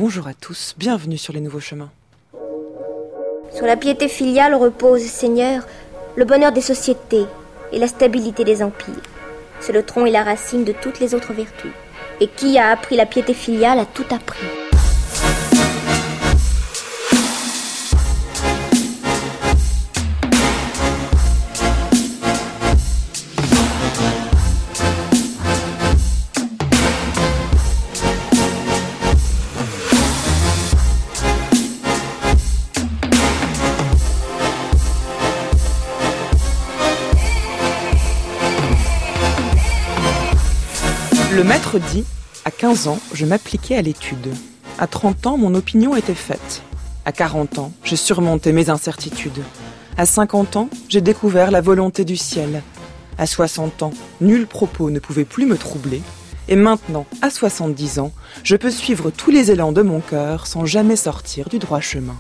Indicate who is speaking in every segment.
Speaker 1: Bonjour à tous, bienvenue sur les nouveaux chemins.
Speaker 2: Sur la piété filiale repose, Seigneur, le bonheur des sociétés et la stabilité des empires. C'est le tronc et la racine de toutes les autres vertus. Et qui a appris la piété filiale a tout appris.
Speaker 1: Le maître dit, à 15 ans, je m'appliquais à l'étude. À 30 ans, mon opinion était faite. À 40 ans, j'ai surmonté mes incertitudes. À 50 ans, j'ai découvert la volonté du ciel. À 60 ans, nul propos ne pouvait plus me troubler. Et maintenant, à 70 ans, je peux suivre tous les élans de mon cœur sans jamais sortir du droit chemin.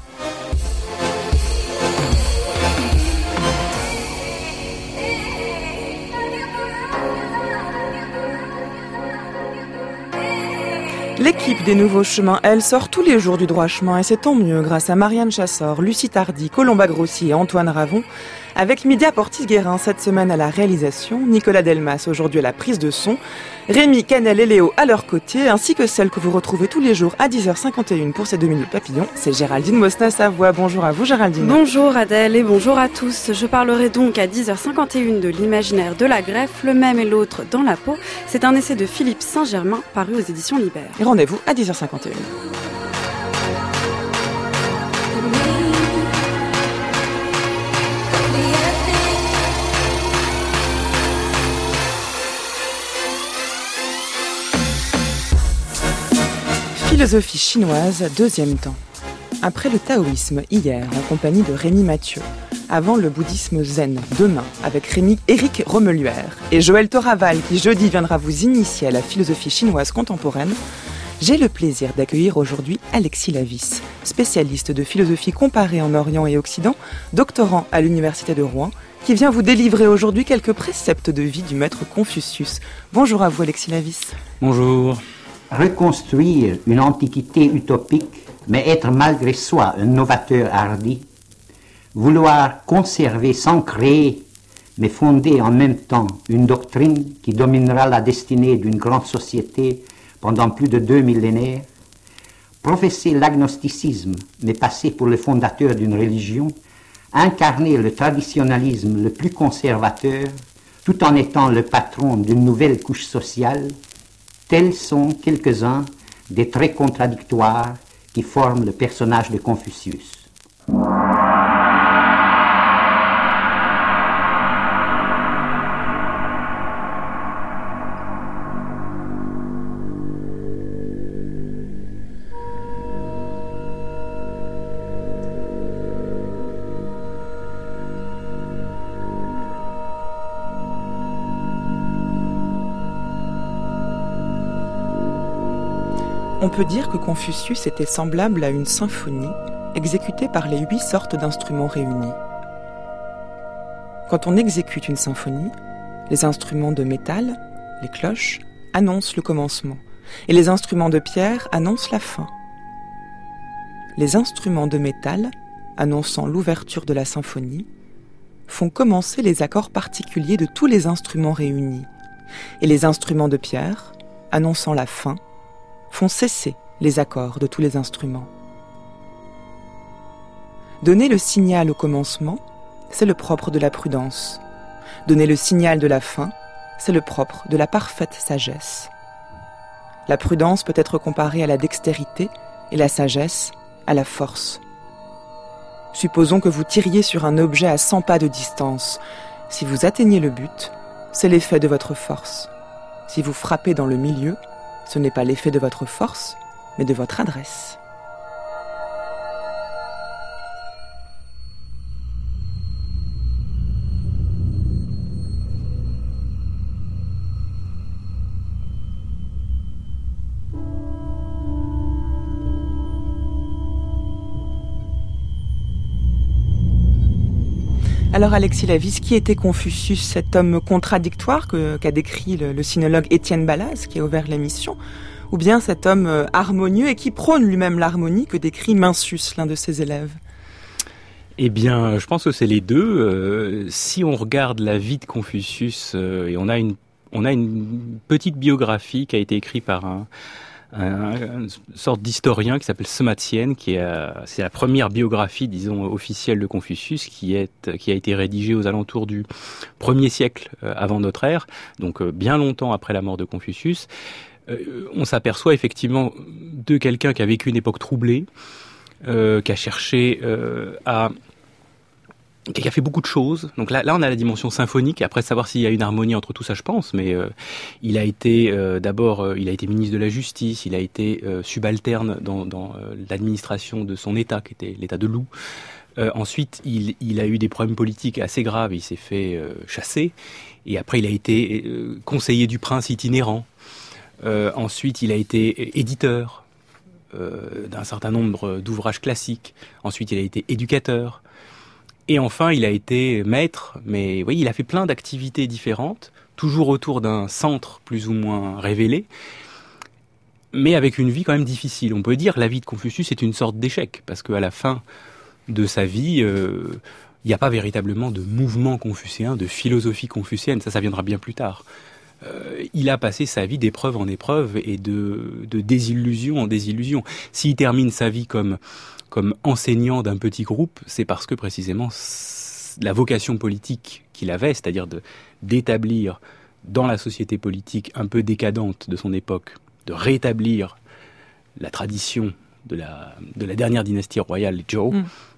Speaker 1: L'équipe des Nouveaux Chemins, elle, sort tous les jours du droit chemin et c'est tant mieux grâce à Marianne Chassor, Lucie Tardy, Colomba Grossi et Antoine Ravon, avec Mydia Portis-Guérin cette semaine à la réalisation, Nicolas Delmas aujourd'hui à la prise de son, Rémi, Canel et Léo à leur côté, ainsi que celle que vous retrouvez tous les jours à 10h51 pour ces 2 minutes papillons, c'est Géraldine Mosna-Savoie. Bonjour à vous Géraldine.
Speaker 3: Bonjour Adèle et bonjour à tous. Je parlerai donc à 10h51 de l'imaginaire de la greffe, le même et l'autre dans la peau. C'est un essai de Philippe Saint-Germain paru aux éditions Libère.
Speaker 1: Et rendez-vous à 10h51. Philosophie chinoise, deuxième temps. Après le taoïsme, hier, en compagnie de Rémi Mathieu. Avant le bouddhisme zen, demain, avec Éric Romeluère. Et Joël Toraval, qui jeudi viendra vous initier à la philosophie chinoise contemporaine. J'ai le plaisir d'accueillir aujourd'hui Alexis Lavis, spécialiste de philosophie comparée en Orient et Occident, doctorant à l'Université de Rouen, qui vient vous délivrer aujourd'hui quelques préceptes de vie du maître Confucius. Bonjour à vous Alexis Lavis.
Speaker 4: Bonjour.
Speaker 5: Reconstruire une antiquité utopique, mais être malgré soi un novateur hardi, vouloir conserver sans créer, mais fonder en même temps une doctrine qui dominera la destinée d'une grande société pendant plus de 2 millénaires, professer l'agnosticisme, mais passer pour le fondateur d'une religion, incarner le traditionnalisme le plus conservateur, tout en étant le patron d'une nouvelle couche sociale, tels sont quelques-uns des traits contradictoires qui forment le personnage de Confucius.
Speaker 1: On peut dire que Confucius était semblable à une symphonie exécutée par les 8 sortes d'instruments réunis. Quand on exécute une symphonie, les instruments de métal, les cloches, annoncent le commencement, et les instruments de pierre annoncent la fin. Les instruments de métal, annonçant l'ouverture de la symphonie, font commencer les accords particuliers de tous les instruments réunis, et les instruments de pierre, annonçant la fin, font cesser les accords de tous les instruments. Donner le signal au commencement, c'est le propre de la prudence. Donner le signal de la fin, c'est le propre de la parfaite sagesse. La prudence peut être comparée à la dextérité et la sagesse à la force. Supposons que vous tiriez sur un objet à 100 pas de distance. Si vous atteignez le but, c'est l'effet de votre force. Si vous frappez dans le milieu, ce n'est pas l'effet de votre force, mais de votre adresse. Alors Alexis Lavis, qui était Confucius, cet homme contradictoire qu'a décrit le sinologue Étienne Balaz, qui a ouvert l'émission? ou bien cet homme harmonieux et qui prône lui-même l'harmonie que décrit Mencius, l'un de ses élèves?
Speaker 4: Eh bien, je pense que c'est les deux. Si on regarde la vie de Confucius, et on a une petite biographie qui a été écrite par une sorte d'historien qui s'appelle Sima Qian, c'est la première biographie, disons, officielle de Confucius, qui a été rédigée aux alentours du 1er siècle avant notre ère, donc bien longtemps après la mort de Confucius. On s'aperçoit effectivement de quelqu'un qui a vécu une époque troublée, qui a cherché qui a fait beaucoup de choses. Donc là, on a la dimension symphonique. Après, savoir s'il y a une harmonie entre tout ça, je pense. Mais il a été d'abord, il a été ministre de la Justice. Il a été subalterne dans l'administration de son État, qui était l'État de Lou. Ensuite, il a eu des problèmes politiques assez graves. Il s'est fait chasser. Et après, il a été conseiller du prince itinérant. Ensuite, il a été éditeur d'un certain nombre d'ouvrages classiques. Ensuite, il a été éducateur. Et enfin, il a été maître, mais oui, il a fait plein d'activités différentes, toujours autour d'un centre plus ou moins révélé, mais avec une vie quand même difficile. On peut dire que la vie de Confucius est une sorte d'échec, parce qu'à la fin de sa vie, il n'y a pas véritablement de mouvement confucéen, de philosophie confucéenne, ça viendra bien plus tard. Il a passé sa vie d'épreuve en épreuve et de désillusion en désillusion. S'il termine sa vie comme enseignant d'un petit groupe, c'est parce que précisément la vocation politique qu'il avait, c'est-à-dire d'établir dans la société politique un peu décadente de son époque, de rétablir la tradition de la dernière dynastie royale, les Zhou,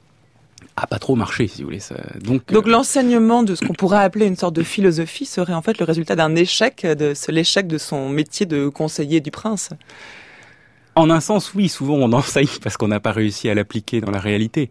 Speaker 4: a pas trop marché, si vous voulez. Donc
Speaker 1: l'enseignement de ce qu'on pourrait appeler une sorte de philosophie serait en fait le résultat d'un échec, l'échec de son métier de conseiller du prince.
Speaker 4: En un sens, oui, souvent on enseigne parce qu'on n'a pas réussi à l'appliquer dans la réalité.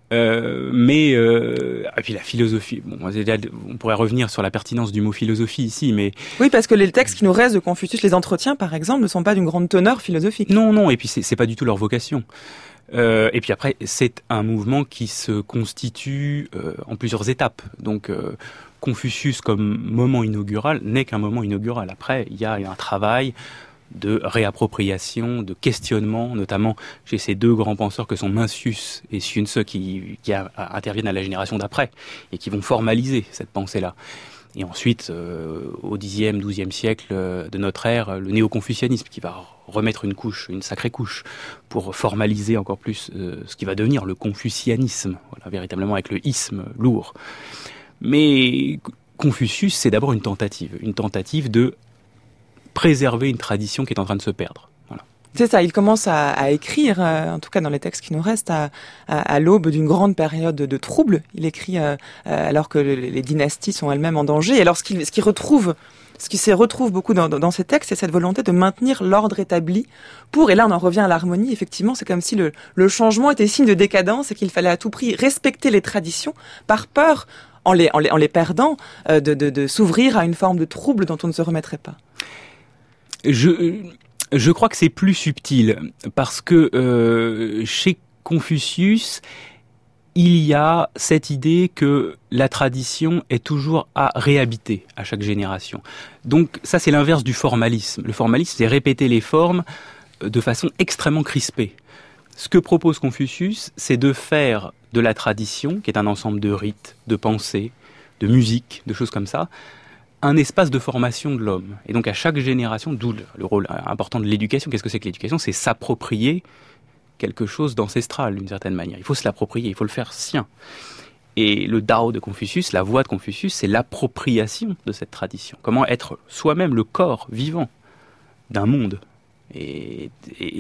Speaker 4: Et puis la philosophie, on pourrait revenir sur la pertinence du mot philosophie ici, mais...
Speaker 1: Oui, parce que les textes qui nous restent de Confucius, les entretiens par exemple, ne sont pas d'une grande teneur philosophique.
Speaker 4: Non, et puis c'est pas du tout leur vocation. Et puis après, c'est un mouvement qui se constitue en plusieurs étapes. Donc Confucius comme moment inaugural n'est qu'un moment inaugural. Après, il y a un travail de réappropriation, de questionnement, notamment chez ces deux grands penseurs que sont Mencius et Sun Tzu qui interviennent à la génération d'après et qui vont formaliser cette pensée-là. Et ensuite, au Xe, XIIe siècle de notre ère, le néo-confucianisme qui va remettre une sacrée couche pour formaliser encore plus ce qui va devenir le confucianisme, voilà, véritablement avec le isme lourd. Mais Confucius, c'est d'abord une tentative de préserver une tradition qui est en train de se perdre. Voilà.
Speaker 1: C'est ça, il commence à écrire, en tout cas dans les textes qui nous restent, à l'aube d'une grande période de troubles. Il écrit alors que les dynasties sont elles-mêmes en danger. Et alors ce qui se retrouve beaucoup dans ces textes, c'est cette volonté de maintenir l'ordre établi et là on en revient à l'harmonie, effectivement, c'est comme si le changement était signe de décadence et qu'il fallait à tout prix respecter les traditions par peur, en les perdant, de s'ouvrir à une forme de trouble dont on ne se remettrait pas.
Speaker 4: Je crois que c'est plus subtil, parce que chez Confucius, il y a cette idée que la tradition est toujours à réhabiter à chaque génération. Donc ça, c'est l'inverse du formalisme. Le formalisme, c'est répéter les formes de façon extrêmement crispée. Ce que propose Confucius, c'est de faire de la tradition, qui est un ensemble de rites, de pensées, de musique, de choses comme ça, un espace de formation de l'homme. Et donc à chaque génération, d'où le rôle important de l'éducation. Qu'est-ce que c'est que l'éducation ? C'est s'approprier quelque chose d'ancestral d'une certaine manière. Il faut se l'approprier, il faut le faire sien. Et le Dao de Confucius, la voie de Confucius, c'est l'appropriation de cette tradition. Comment être soi-même le corps vivant d'un monde. Et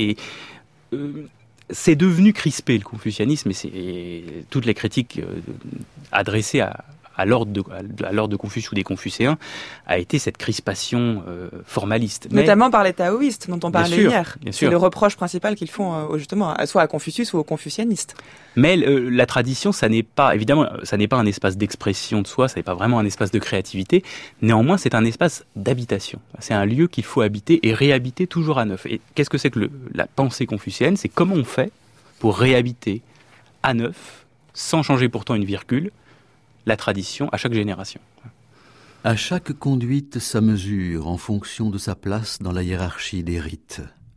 Speaker 4: c'est devenu crispé le confucianisme, et toutes les critiques adressées à l'ordre de Confucius ou des Confucéens a été cette crispation formaliste.
Speaker 1: Notamment par les taoïstes dont on parlait hier.
Speaker 4: C'est
Speaker 1: le reproche principal qu'ils font justement soit à Confucius ou aux confucianistes.
Speaker 4: Mais la tradition, ça n'est pas un espace d'expression de soi, ça n'est pas vraiment un espace de créativité. Néanmoins, c'est un espace d'habitation. C'est un lieu qu'il faut habiter et réhabiter toujours à neuf. Et qu'est-ce que c'est que la pensée confucéenne ? C'est comment on fait pour réhabiter à neuf, sans changer pourtant une virgule, la tradition à chaque génération.
Speaker 6: À chaque conduite sa mesure en fonction de sa place dans la hiérarchie des rites.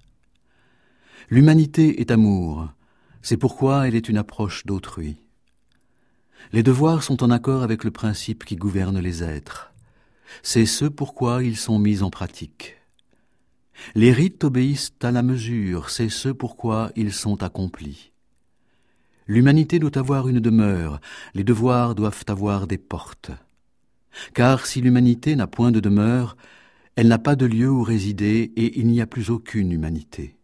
Speaker 6: L'humanité est amour, c'est pourquoi elle est une approche d'autrui. Les devoirs sont en accord avec le principe qui gouverne les êtres. C'est ce pourquoi ils sont mis en pratique. Les rites obéissent à la mesure, c'est ce pourquoi ils sont accomplis. L'humanité doit avoir une demeure, les devoirs doivent avoir des portes. Car si l'humanité n'a point de demeure, elle n'a pas de lieu où résider et il n'y a plus aucune humanité.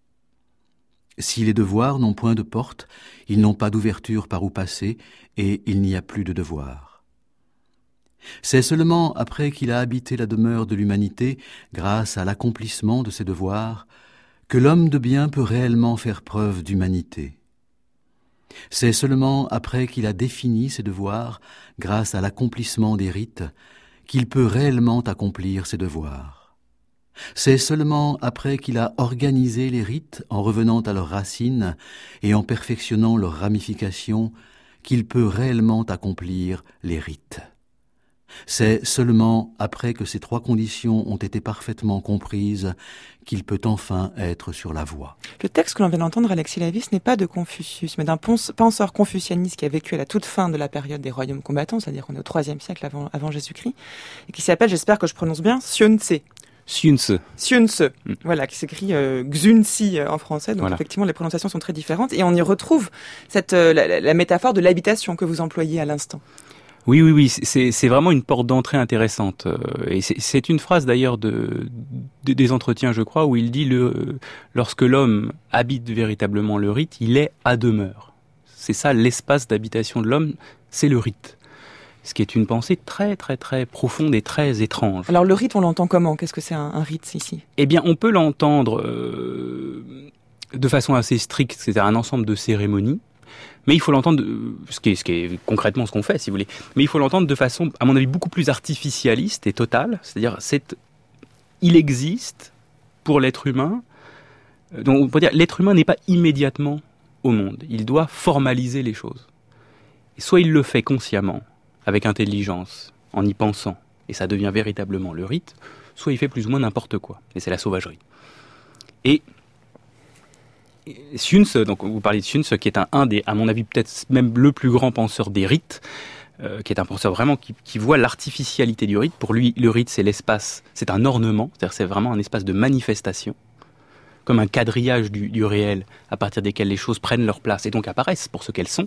Speaker 6: Si les devoirs n'ont point de porte, ils n'ont pas d'ouverture par où passer et il n'y a plus de devoirs. C'est seulement après qu'il a habité la demeure de l'humanité, grâce à l'accomplissement de ses devoirs, que l'homme de bien peut réellement faire preuve d'humanité. C'est seulement après qu'il a défini ses devoirs, grâce à l'accomplissement des rites, qu'il peut réellement accomplir ses devoirs. C'est seulement après qu'il a organisé les rites en revenant à leurs racines et en perfectionnant leurs ramifications qu'il peut réellement accomplir les rites. C'est seulement après que ces trois conditions ont été parfaitement comprises qu'il peut enfin être sur la voie.
Speaker 1: Le texte que l'on vient d'entendre, Alexis Lavis, n'est pas de Confucius, mais d'un penseur confucianiste qui a vécu à la toute fin de la période des royaumes combattants, c'est-à-dire qu'on est au IIIe siècle avant Jésus-Christ, et qui s'appelle, j'espère que je prononce bien, Sun Tse.
Speaker 4: Sun Tse.
Speaker 1: Sun Tse, voilà, qui s'écrit Xun Si en français, donc
Speaker 4: voilà.
Speaker 1: Effectivement les prononciations sont très différentes, et on y retrouve la métaphore de l'habitation que vous employez à l'instant.
Speaker 4: Oui, c'est vraiment une porte d'entrée intéressante. Et c'est une phrase d'ailleurs des entretiens, je crois, où il dit lorsque l'homme habite véritablement le rite, il est à demeure. C'est ça l'espace d'habitation de l'homme, c'est le rite. Ce qui est une pensée très très très profonde et très étrange.
Speaker 1: Alors le rite, on l'entend comment ? Qu'est-ce que c'est un rite ici ?
Speaker 4: Eh bien, on peut l'entendre de façon assez stricte, c'est-à-dire un ensemble de cérémonies. Mais il faut l'entendre, ce qui est concrètement ce qu'on fait, si vous voulez. Mais il faut l'entendre de façon, à mon avis, beaucoup plus artificialiste et totale. C'est-à-dire, il existe pour l'être humain. Donc, on peut dire, l'être humain n'est pas immédiatement au monde. Il doit formaliser les choses. Et soit il le fait consciemment, avec intelligence, en y pensant, et ça devient véritablement le rite, soit il fait plus ou moins n'importe quoi. Et c'est la sauvagerie. Et Sun Tse, donc vous parlez de Sun Tse, qui est un des, à mon avis, peut-être même le plus grand penseur des rites, qui est un penseur vraiment qui voit l'artificialité du rite. Pour lui, le rite, c'est l'espace, c'est un ornement, c'est-à-dire c'est vraiment un espace de manifestation, comme un quadrillage du réel, à partir desquels les choses prennent leur place et donc apparaissent pour ce qu'elles sont.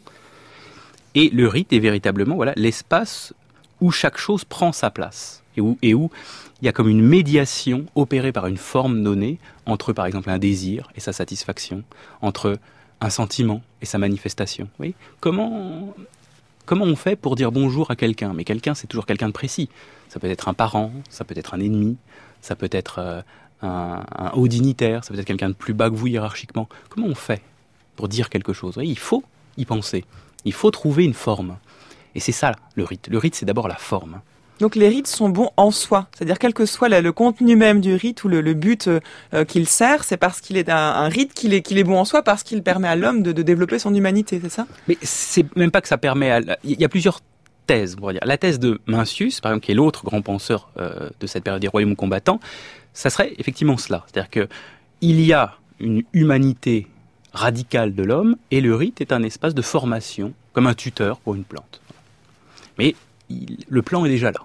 Speaker 4: Et le rite est véritablement, voilà, l'espace où chaque chose prend sa place et où il y a comme une médiation opérée par une forme donnée entre, par exemple, un désir et sa satisfaction, entre un sentiment et sa manifestation. Oui. Comment on fait pour dire bonjour à quelqu'un ? Mais quelqu'un, c'est toujours quelqu'un de précis. Ça peut être un parent, ça peut être un ennemi, ça peut être un haut dignitaire, ça peut être quelqu'un de plus bas que vous hiérarchiquement. Comment on fait pour dire quelque chose ? Oui, il faut y penser. Il faut trouver une forme. Et c'est ça, le rite. Le rite, c'est d'abord la forme.
Speaker 1: Donc les rites sont bons en soi, c'est-à-dire quel que soit le contenu même du rite ou le but qu'il sert, c'est parce qu'il est un rite qu'il est bon en soi, parce qu'il permet à l'homme de développer son humanité, c'est ça ?
Speaker 4: Mais c'est même pas que ça permet il y a plusieurs thèses, on va dire. La thèse de Mencius, par exemple, qui est l'autre grand penseur de cette période des royaumes combattants, ça serait effectivement cela. C'est-à-dire que il y a une humanité radicale de l'homme et le rite est un espace de formation, comme un tuteur pour une plante. Mais le plan est déjà là.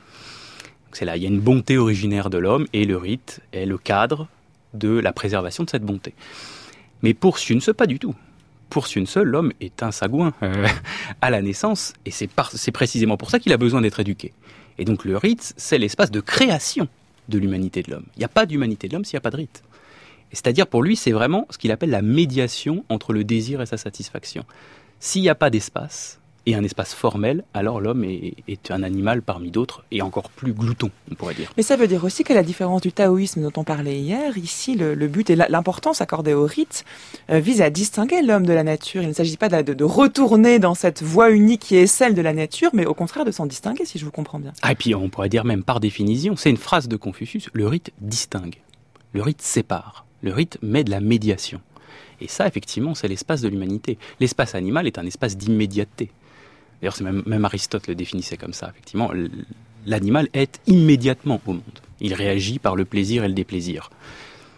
Speaker 4: C'est là, il y a une bonté originaire de l'homme et le rite est le cadre de la préservation de cette bonté. Mais pour Sun Tse, pas du tout. Pour Sun Tse, l'homme est un sagouin à la naissance et c'est précisément pour ça qu'il a besoin d'être éduqué. Et donc le rite, c'est l'espace de création de l'humanité de l'homme. Il n'y a pas d'humanité de l'homme s'il n'y a pas de rite. Et c'est-à-dire pour lui, c'est vraiment ce qu'il appelle la médiation entre le désir et sa satisfaction. S'il n'y a pas d'espace, et un espace formel, alors l'homme est un animal parmi d'autres, et encore plus glouton, on pourrait dire.
Speaker 1: Mais ça veut dire aussi qu'à la différence du taoïsme dont on parlait hier, ici le but et l'importance accordée au rite vise à distinguer l'homme de la nature. Il ne s'agit pas de retourner dans cette voie unique qui est celle de la nature, mais au contraire de s'en distinguer, si je vous comprends bien.
Speaker 4: Ah, et puis on pourrait dire même par définition, c'est une phrase de Confucius, le rite distingue, le rite sépare, le rite met de la médiation. Et ça, effectivement, c'est l'espace de l'humanité. L'espace animal est un espace d'immédiateté. D'ailleurs, c'est même Aristote le définissait comme ça. Effectivement, l'animal est immédiatement au monde. Il réagit par le plaisir et le déplaisir.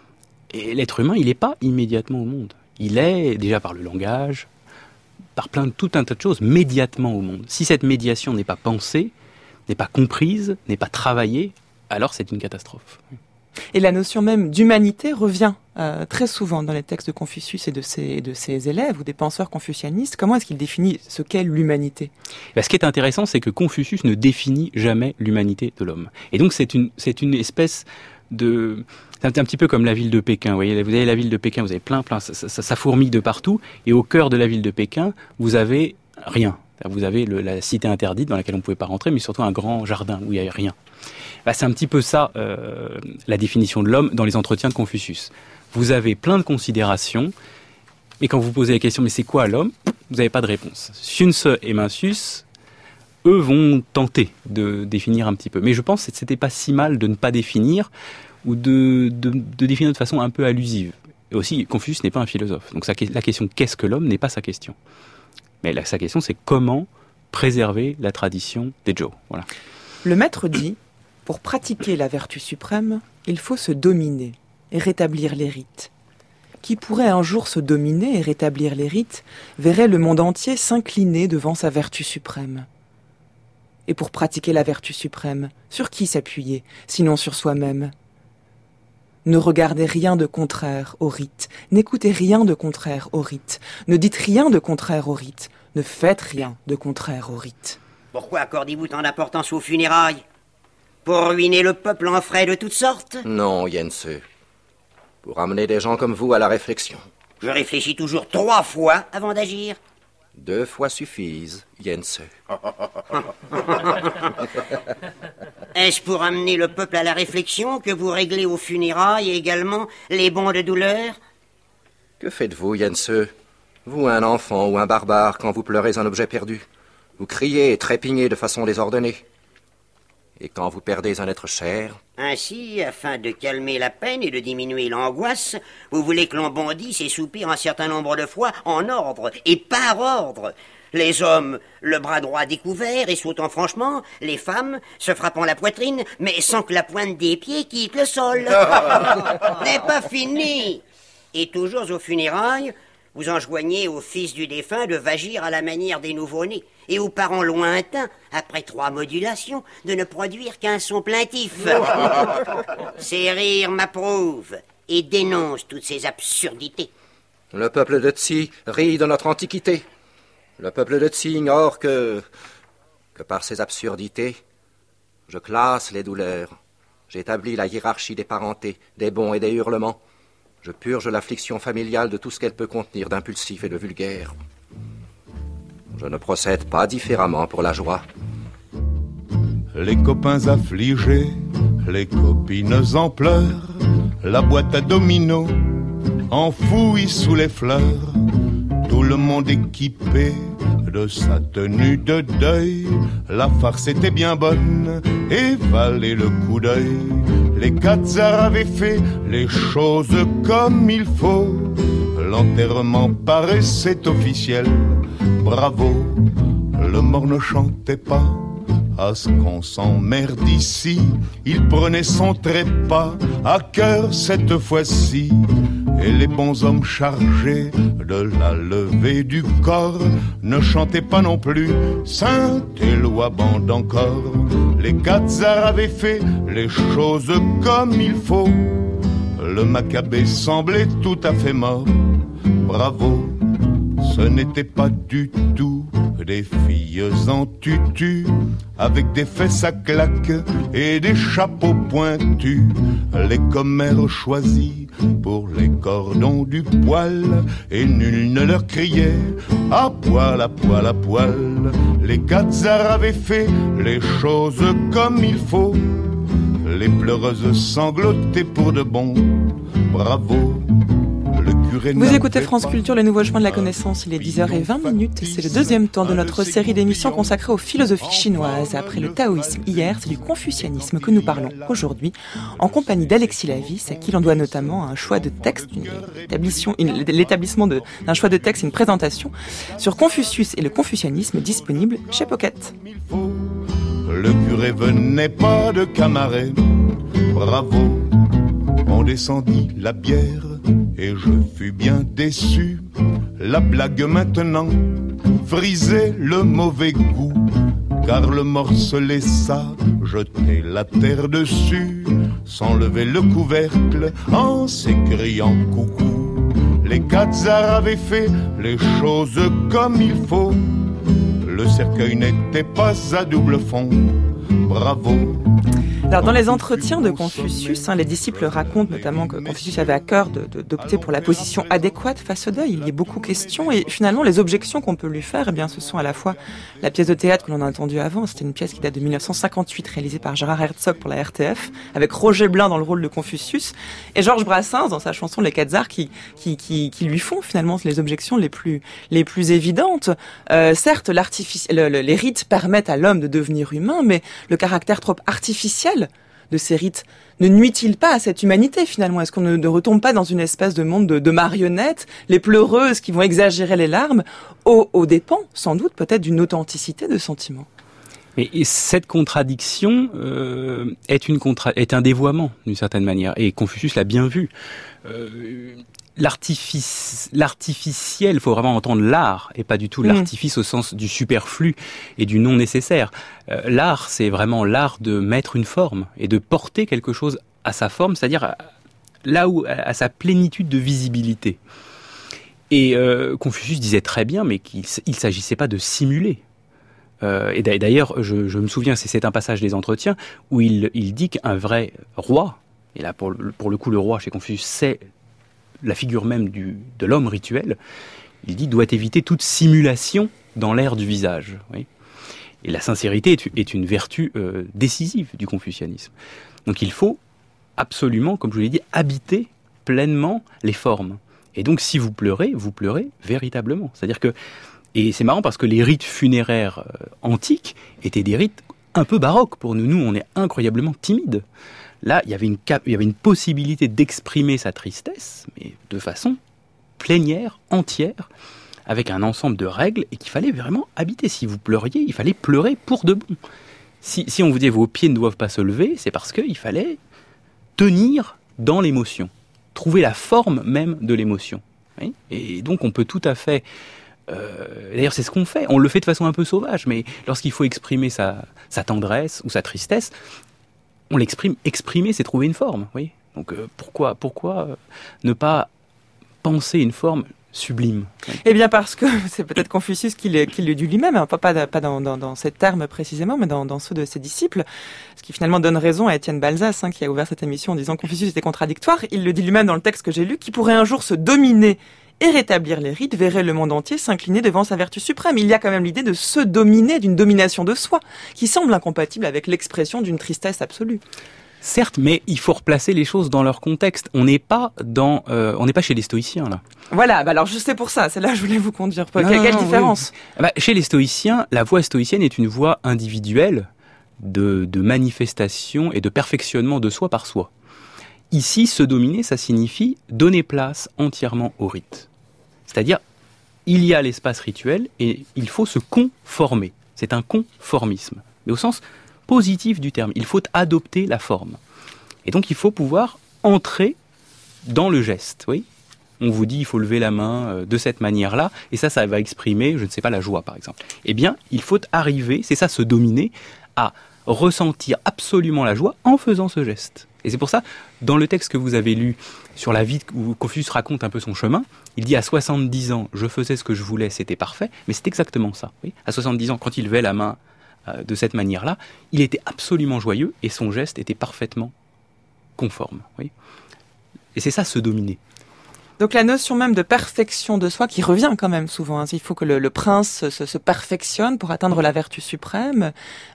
Speaker 4: Et l'être humain, il n'est pas immédiatement au monde. Il est, déjà par le langage, par tout un tas de choses, médiatement au monde. Si cette médiation n'est pas pensée, n'est pas comprise, n'est pas travaillée, alors c'est une catastrophe.
Speaker 1: Et la notion même d'humanité revient très souvent dans les textes de Confucius et de ses élèves ou des penseurs confucianistes. Comment est-ce qu'il définit ce qu'est l'humanité ?
Speaker 4: Ce qui est intéressant, c'est que Confucius ne définit jamais l'humanité de l'homme. Et donc c'est une espèce de... C'est un petit peu comme la ville de Pékin. Vous avez la ville de Pékin, vous avez plein, ça fourmille de partout. Et au cœur de la ville de Pékin, vous avez rien. Vous avez la cité interdite dans laquelle on ne pouvait pas rentrer, mais surtout un grand jardin où il n'y a rien. C'est un petit peu ça, la définition de l'homme dans les entretiens de Confucius. Vous avez plein de considérations, mais quand vous posez la question, mais c'est quoi l'homme ? Vous n'avez pas de réponse. Sun Tzu et Mencius, eux, vont tenter de définir un petit peu. Mais je pense que c'était pas si mal de ne pas définir, ou de définir de façon un peu allusive. Et aussi, Confucius n'est pas un philosophe. Donc la question « qu'est-ce que l'homme ?» n'est pas sa question. Mais sa question, c'est comment préserver la tradition des Zhou. Voilà.
Speaker 1: Le maître dit, pour pratiquer la vertu suprême, il faut se dominer et rétablir les rites. Qui pourrait un jour se dominer et rétablir les rites, verrait le monde entier s'incliner devant sa vertu suprême. Et pour pratiquer la vertu suprême, sur qui s'appuyer, sinon sur soi-même ? Ne regardez rien de contraire au rite, n'écoutez rien de contraire au rite, ne dites rien de contraire au rite, ne faites rien de contraire au rite.
Speaker 7: Pourquoi accordez-vous tant d'importance aux funérailles ? Pour ruiner le peuple en frais de toutes sortes ?
Speaker 8: Non, Yen-Tzu. Pour amener des gens comme vous à la réflexion.
Speaker 7: Je réfléchis toujours 3 fois avant d'agir.
Speaker 8: 2 fois suffisent, Yen-Tzu.
Speaker 7: Est-ce pour amener le peuple à la réflexion que vous réglez aux funérailles et également les bons de douleur ?
Speaker 8: Que faites-vous, Yen-Tzu ? Vous, un enfant ou un barbare, quand vous pleurez un objet perdu, vous criez et trépignez de façon désordonnée. Et quand vous perdez un être cher...
Speaker 7: Ainsi, afin de calmer la peine et de diminuer l'angoisse, vous voulez que l'on bondisse et soupire un certain nombre de fois en ordre et par ordre. Les hommes, le bras droit découvert et sautant franchement, les femmes, se frappant la poitrine, mais sans que la pointe des pieds quitte le sol. N'est pas fini. Et toujours aux funérailles, vous enjoignez au fils du défunt de vagir à la manière des nouveau-nés, et aux parents lointains, après 3 modulations, de ne produire qu'un son plaintif. Ces rires m'approuvent et dénoncent toutes ces absurdités.
Speaker 8: Le peuple de Tsi rit de notre antiquité. Le peuple de Tsi ignore que par ces absurdités, je classe les douleurs. J'établis la hiérarchie des parentés, des bons et des hurlements. Je purge l'affliction familiale de tout ce qu'elle peut contenir d'impulsif et de vulgaire. Je ne procède pas différemment pour la joie.
Speaker 9: Les copains affligés, les copines en pleurs, la boîte à dominos enfouie sous les fleurs, tout le monde équipé de sa tenue de deuil. La farce était bien bonne et valait le coup d'œil. Les 4 tsars avaient fait les choses comme il faut. L'enterrement paraissait officiel. Bravo, le mort ne chantait pas à ce qu'on s'emmerde ici. Il prenait son trépas à cœur cette fois-ci. Et les bons hommes chargés de la levée du corps ne chantaient pas non plus Saint-Éloi bande encore. Les 4 tsars avaient fait les choses comme il faut. Le Maccabée semblait tout à fait mort. Bravo, ce n'était pas du tout des filles en tutu, avec des fesses à claques et des chapeaux pointus. Les commères choisis pour les cordons du poil, et nul ne leur criait à poil, à poil, à poil. Les 4 tsars avaient fait les choses comme il faut. Les pleureuses sanglotaient pour de bon. Bravo.
Speaker 1: Vous écoutez France Culture, le nouveau chemin de la connaissance, il est 10h20, c'est le 2e temps de notre série d'émissions consacrée aux philosophies chinoises. Après le taoïsme hier, c'est du confucianisme que nous parlons aujourd'hui, en compagnie d'Alexis Lavis, à qui l'on doit notamment un choix de texte, l'établissement d'un choix de texte et une présentation sur Confucius et le confucianisme disponible chez Pocket.
Speaker 9: Le curé venait pas de Camaret, bravo. On descendit la bière et je fus bien déçu. La blague maintenant frisait le mauvais goût, car le morse laissa jeter la terre dessus, sans lever le couvercle, en s'écriant coucou. Les Quat'zars avaient fait les choses comme il faut. Le cercueil n'était pas à double fond. Bravo.
Speaker 1: Alors, dans les entretiens de Confucius, les disciples racontent notamment que Confucius avait à cœur d'opter pour la position adéquate face au deuil. Il y a beaucoup de questions et finalement les objections qu'on peut lui faire, eh bien, ce sont à la fois la pièce de théâtre que l'on a entendue avant, c'était une pièce qui date de 1958 réalisée par Gérard Herzog pour la RTF, avec Roger Blin dans le rôle de Confucius et Georges Brassens dans sa chanson Les Quat'zars qui lui font finalement les objections les plus évidentes. Certes, les rites permettent à l'homme de devenir humain, mais le caractère trop artificiel de ces rites ne nuit-il pas à cette humanité finalement? Est-ce qu'on ne retombe pas dans une espèce de monde de marionnettes, les pleureuses qui vont exagérer les larmes, aux dépens, sans doute, peut-être d'une authenticité de sentiments?
Speaker 4: Et cette contradiction est un dévoiement d'une certaine manière, et Confucius l'a bien vu. L'artificiel, il faut vraiment entendre l'art, et pas du tout l'artifice au sens du superflu et du non nécessaire. L'art, c'est vraiment l'art de mettre une forme et de porter quelque chose à sa forme, c'est-à-dire là où à sa plénitude de visibilité. Et Confucius disait très bien, mais qu'il ne s'agissait pas de simuler. Et d'ailleurs, je me souviens, c'est un passage des Entretiens où il dit qu'un vrai roi, et là pour le coup le roi chez Confucius c'est la figure même de l'homme rituel, il dit doit éviter toute simulation dans l'air du visage. Oui. Et la sincérité est une vertu décisive du confucianisme. Donc il faut absolument, comme je vous l'ai dit, habiter pleinement les formes. Et donc si vous pleurez véritablement. C'est-à-dire que, et c'est marrant parce que les rites funéraires antiques étaient des rites un peu baroques pour nous. Nous, on est incroyablement timides. Là, il y avait une possibilité d'exprimer sa tristesse, mais de façon plénière, entière, avec un ensemble de règles, et qu'il fallait vraiment habiter. Si vous pleuriez, il fallait pleurer pour de bon. Si on vous dit vos pieds ne doivent pas se lever, c'est parce qu'il fallait tenir dans l'émotion, trouver la forme même de l'émotion. Oui, et donc on peut tout à fait... d'ailleurs, c'est ce qu'on fait. On le fait de façon un peu sauvage, mais lorsqu'il faut exprimer sa tendresse ou sa tristesse, on l'exprime. Exprimer, c'est trouver une forme. Oui. Donc pourquoi ne pas penser une forme sublime?
Speaker 1: Eh bien parce que c'est peut-être Confucius qui le dit lui-même, hein, pas dans ces termes précisément, mais dans ceux de ses disciples, ce qui finalement donne raison à Étienne Balzas, qui a ouvert cette émission en disant que Confucius était contradictoire. Il le dit lui-même dans le texte que j'ai lu, qui pourrait un jour se dominer et rétablir les rites, verrait le monde entier s'incliner devant sa vertu suprême. Il y a quand même l'idée de se dominer, d'une domination de soi, qui semble incompatible avec l'expression d'une tristesse absolue.
Speaker 4: Certes, mais il faut replacer les choses dans leur contexte. On n'est pas chez les stoïciens, là.
Speaker 1: Voilà, alors c'est pour ça, c'est là que je voulais vous conduire. Quelle différence?
Speaker 4: Oui. Chez les stoïciens, la voie stoïcienne est une voie individuelle de manifestation et de perfectionnement de soi par soi. Ici, se dominer, ça signifie donner place entièrement au rite. C'est-à-dire, il y a l'espace rituel et il faut se conformer. C'est un conformisme, mais au sens positif du terme. Il faut adopter la forme. Et donc, il faut pouvoir entrer dans le geste. Oui, on vous dit, il faut lever la main de cette manière-là, et ça va exprimer, je ne sais pas, la joie, par exemple. Eh bien, il faut arriver, c'est ça, se dominer, à ressentir absolument la joie en faisant ce geste. Et c'est pour ça, dans le texte que vous avez lu sur la vie où Confucius raconte un peu son chemin, il dit à 70 ans, je faisais ce que je voulais, c'était parfait, mais c'est exactement ça. Oui. À 70 ans, quand il levait la main de cette manière-là, il était absolument joyeux et son geste était parfaitement conforme. Oui. Et c'est ça, se dominer.
Speaker 1: Donc la notion même de perfection de soi qui revient quand même souvent. Il faut que le prince se perfectionne pour atteindre la vertu suprême.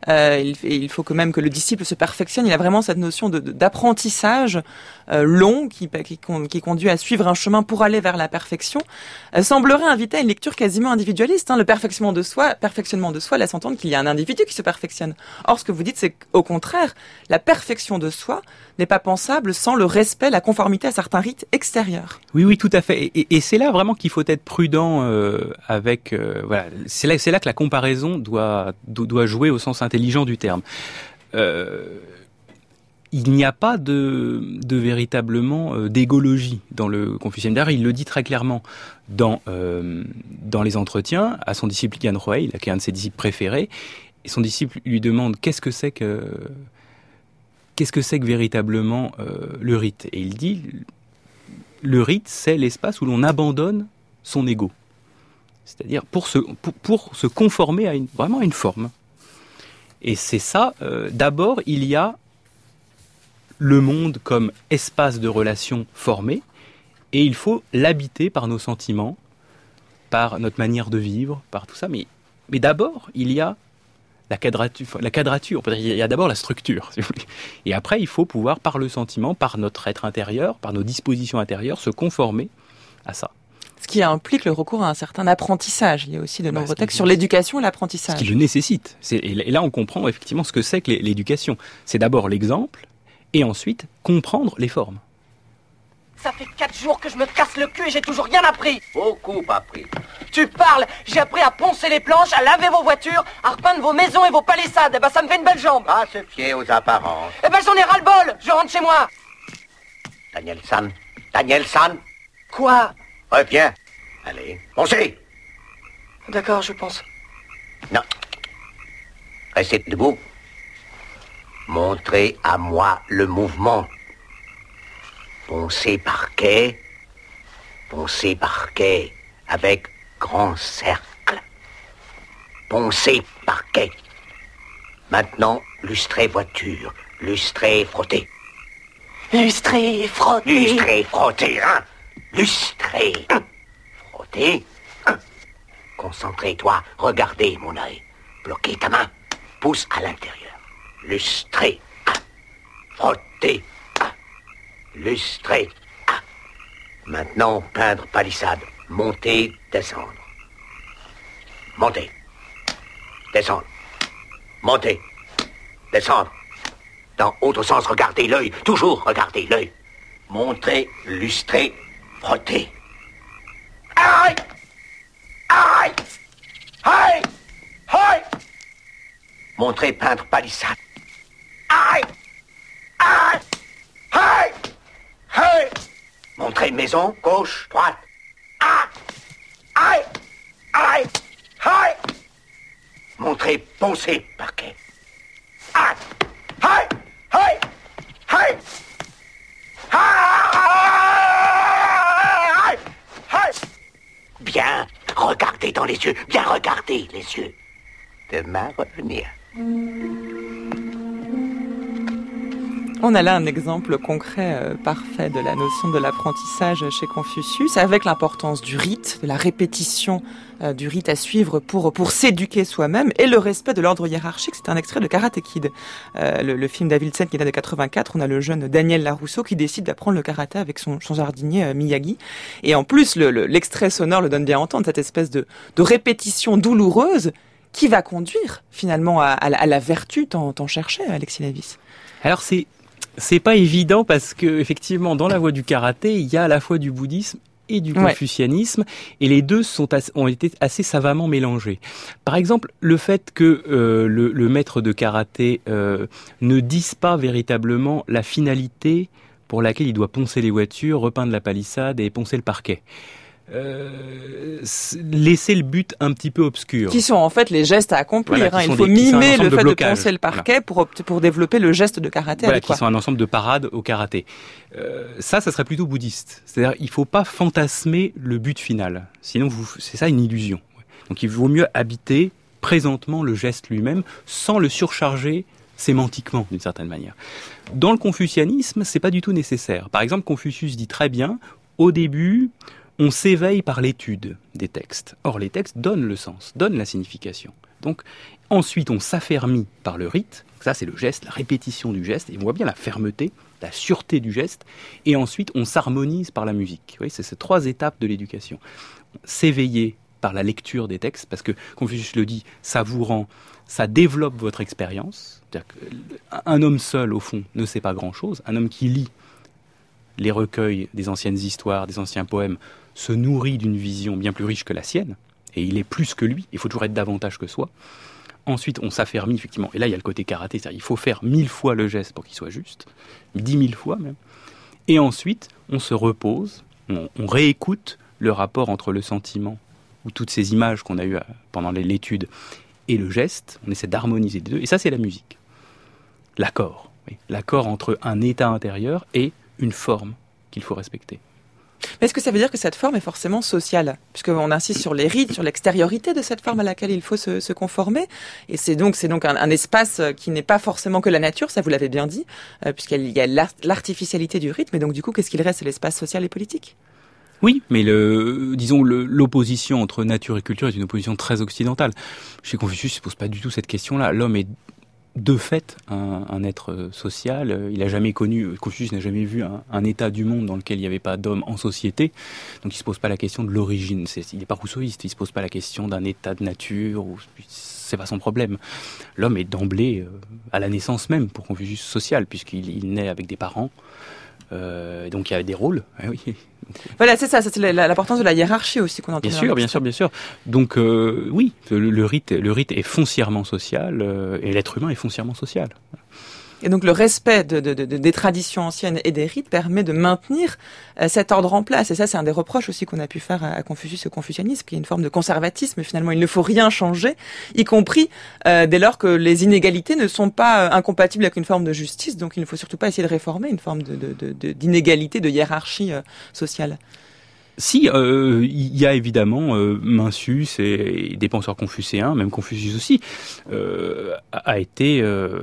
Speaker 1: Il faut que même que le disciple se perfectionne. Il y a vraiment cette notion d'apprentissage long qui conduit à suivre un chemin pour aller vers la perfection. Semblerait inviter à une lecture quasiment individualiste. Le perfectionnement de soi laisse entendre qu'il y a un individu qui se perfectionne. Or, ce que vous dites, c'est qu'au contraire, la perfection de soi n'est pas pensable sans le respect, la conformité à certains rites extérieurs.
Speaker 4: Oui, tout à fait. Et c'est là vraiment qu'il faut être prudent avec. Voilà, c'est là que la comparaison doit jouer au sens intelligent du terme. il n'y a pas de véritablement d'égologie dans le confucianisme. D'ailleurs, il le dit très clairement dans les entretiens à son disciple Yan Huai, qui est un de ses disciples préférés. Et son disciple lui demande qu'est-ce que c'est que véritablement le rite. Et il dit le rite, c'est l'espace où l'on abandonne son ego. C'est-à-dire pour se conformer à vraiment à une forme. Et c'est ça, d'abord, il y a le monde comme espace de relations formé, et il faut l'habiter par nos sentiments, par notre manière de vivre, par tout ça. Mais d'abord, il y a la quadrature, il y a d'abord la structure, si vous voulez. Et après, il faut pouvoir, par le sentiment, par notre être intérieur, par nos dispositions intérieures, se conformer à ça.
Speaker 1: Ce qui implique le recours à un certain apprentissage. Il y a aussi de nombreux textes sur l'éducation et l'apprentissage.
Speaker 4: Ce qui le nécessite. Et là, on comprend effectivement ce que c'est que l'éducation. C'est d'abord l'exemple, et ensuite comprendre les formes.
Speaker 10: Ça fait 4 jours que je me casse le cul et j'ai toujours rien appris.
Speaker 11: Beaucoup appris.
Speaker 10: Tu parles. J'ai appris à poncer les planches, à laver vos voitures, à repeindre vos maisons et vos palissades. Eh ben, ça me fait une belle jambe.
Speaker 11: Pas se fier aux apparences.
Speaker 10: Eh ben, j'en ai ras-le-bol. Je rentre chez moi.
Speaker 11: Daniel-san.
Speaker 10: Quoi?
Speaker 11: Reviens. Allez, poncez.
Speaker 10: D'accord, je pense.
Speaker 11: Non. Restez debout. Montrez à moi le mouvement. Poncez parquet, avec grand cercle. Poncez parquet. Maintenant, lustrez voiture, lustrez frotter.
Speaker 10: Lustrez, frotter.
Speaker 11: Lustrez, frotter, hein. Lustrez, frotter. Concentrez-toi, regardez mon œil. Bloquez ta main, pousse à l'intérieur. Lustrez, frotter. Lustrer. Maintenant, peindre palissade. Monter, descendre. Monter. Descendre. Monter. Descendre. Dans l'autre sens, regardez l'œil. Toujours regardez l'œil. Montrer, lustrer, frotter. Aïe! Aïe! Aïe! Aïe! Montrer, peindre palissade. Aïe! Aïe! Aïe! Hey! Montrez maison, gauche, droite. Ah! Aïe! Aïe! Aïe! Montrez poncer parquet. Aïe! Aïe! Aïe! Aïe! Aïe! Aïe! Bien, regardez dans les yeux. Bien regardez les yeux. Demain revenir.
Speaker 1: On a là un exemple concret parfait de la notion de l'apprentissage chez Confucius, avec l'importance du rite, de la répétition du rite à suivre pour s'éduquer soi-même, et le respect de l'ordre hiérarchique. C'est un extrait de Karate Kid, le film d'Avildsen qui date de 84. On a le jeune Daniel Larousseau qui décide d'apprendre le karaté avec son jardinier Miyagi. Et en plus, l'extrait sonore le donne bien à entendre, cette espèce de répétition douloureuse qui va conduire finalement à la vertu tant cherchée, Alexis Lavis.
Speaker 4: Alors c'est pas évident parce que effectivement dans la voie du karaté il y a à la fois du bouddhisme et du confucianisme, et les deux ont été assez savamment mélangés. Par exemple, le fait que le maître de karaté ne dise pas véritablement la finalité pour laquelle il doit poncer les voitures, repeindre la palissade et poncer le parquet. Laisser le but un petit peu obscur.
Speaker 1: Qui sont en fait les gestes à accomplir.
Speaker 4: Voilà,
Speaker 1: il faut mimer le fait de poncer le parquet pour développer le geste de karaté.
Speaker 4: Voilà, qui sont un ensemble de parades au karaté. Ça serait plutôt bouddhiste. C'est-à-dire, il ne faut pas fantasmer le but final. Sinon, c'est ça une illusion. Donc, il vaut mieux habiter présentement le geste lui-même sans le surcharger sémantiquement, d'une certaine manière. Dans le confucianisme, c'est pas du tout nécessaire. Par exemple, Confucius dit très bien, au début, on s'éveille par l'étude des textes. Or, les textes donnent le sens, donnent la signification. Donc, ensuite, on s'affermit par le rite. Ça, c'est le geste, la répétition du geste. Et on voit bien la fermeté, la sûreté du geste. Et ensuite, on s'harmonise par la musique. Vous voyez, c'est ces 3 étapes de l'éducation. S'éveiller par la lecture des textes, parce que Confucius le dit, ça vous rend, ça développe votre expérience. C'est-à-dire qu'un homme seul, au fond, ne sait pas grand-chose. Un homme qui lit les recueils des anciennes histoires, des anciens poèmes, se nourrit d'une vision bien plus riche que la sienne, et il est plus que lui, il faut toujours être davantage que soi. ensuite on s'affermit effectivement, et là il y a le côté karaté, c'est-à-dire il faut faire 1000 fois le geste pour qu'il soit juste, 10 000 fois même, et ensuite on se repose, on réécoute le rapport entre le sentiment, ou toutes ces images qu'on a eues pendant l'étude, et le geste, on essaie d'harmoniser les deux, et ça c'est la musique. L'accord, oui. L'accord entre un état intérieur et une forme qu'il faut respecter.
Speaker 1: Mais est-ce que ça veut dire que cette forme est forcément sociale ? Puisqu'on insiste sur les rites, sur l'extériorité de cette forme à laquelle il faut se conformer. Et c'est donc un espace qui n'est pas forcément que la nature, ça vous l'avez bien dit, puisqu'il y a l'artificialité du rythme. Et donc du coup, qu'est-ce qu'il reste ? C'est l'espace social et politique.
Speaker 4: Oui, mais l'opposition entre nature et culture est une opposition très occidentale. Chez Confucius, il ne se pose pas du tout cette question-là. L'homme est de fait un être social. Il n'a jamais connu, Confucius n'a jamais vu un état du monde dans lequel il n'y avait pas d'homme en société. Donc il ne se pose pas la question de l'origine. Il n'est pas rousseauiste. Il ne se pose pas la question d'un état de nature. C'est pas son problème. L'homme est d'emblée, à la naissance même, pour Confucius, social, puisqu'il naît avec des parents. Donc il y a des rôles. Oui.
Speaker 1: Voilà, c'est ça. C'est l'importance de la hiérarchie aussi qu'on entend.
Speaker 4: Bien sûr. Donc oui, le rite est foncièrement social et l'être humain est foncièrement social.
Speaker 1: Et donc le respect des traditions anciennes et des rites permet de maintenir cet ordre en place. Et ça, c'est un des reproches aussi qu'on a pu faire à Confucius et au confucianisme, qu'il y a une forme de conservatisme. Finalement, il ne faut rien changer, y compris dès lors que les inégalités ne sont pas incompatibles avec une forme de justice. Donc il ne faut surtout pas essayer de réformer une forme d'inégalité, de hiérarchie sociale.
Speaker 4: Si, il y a évidemment Mencius et des penseurs confucéens, même Confucius aussi, a été...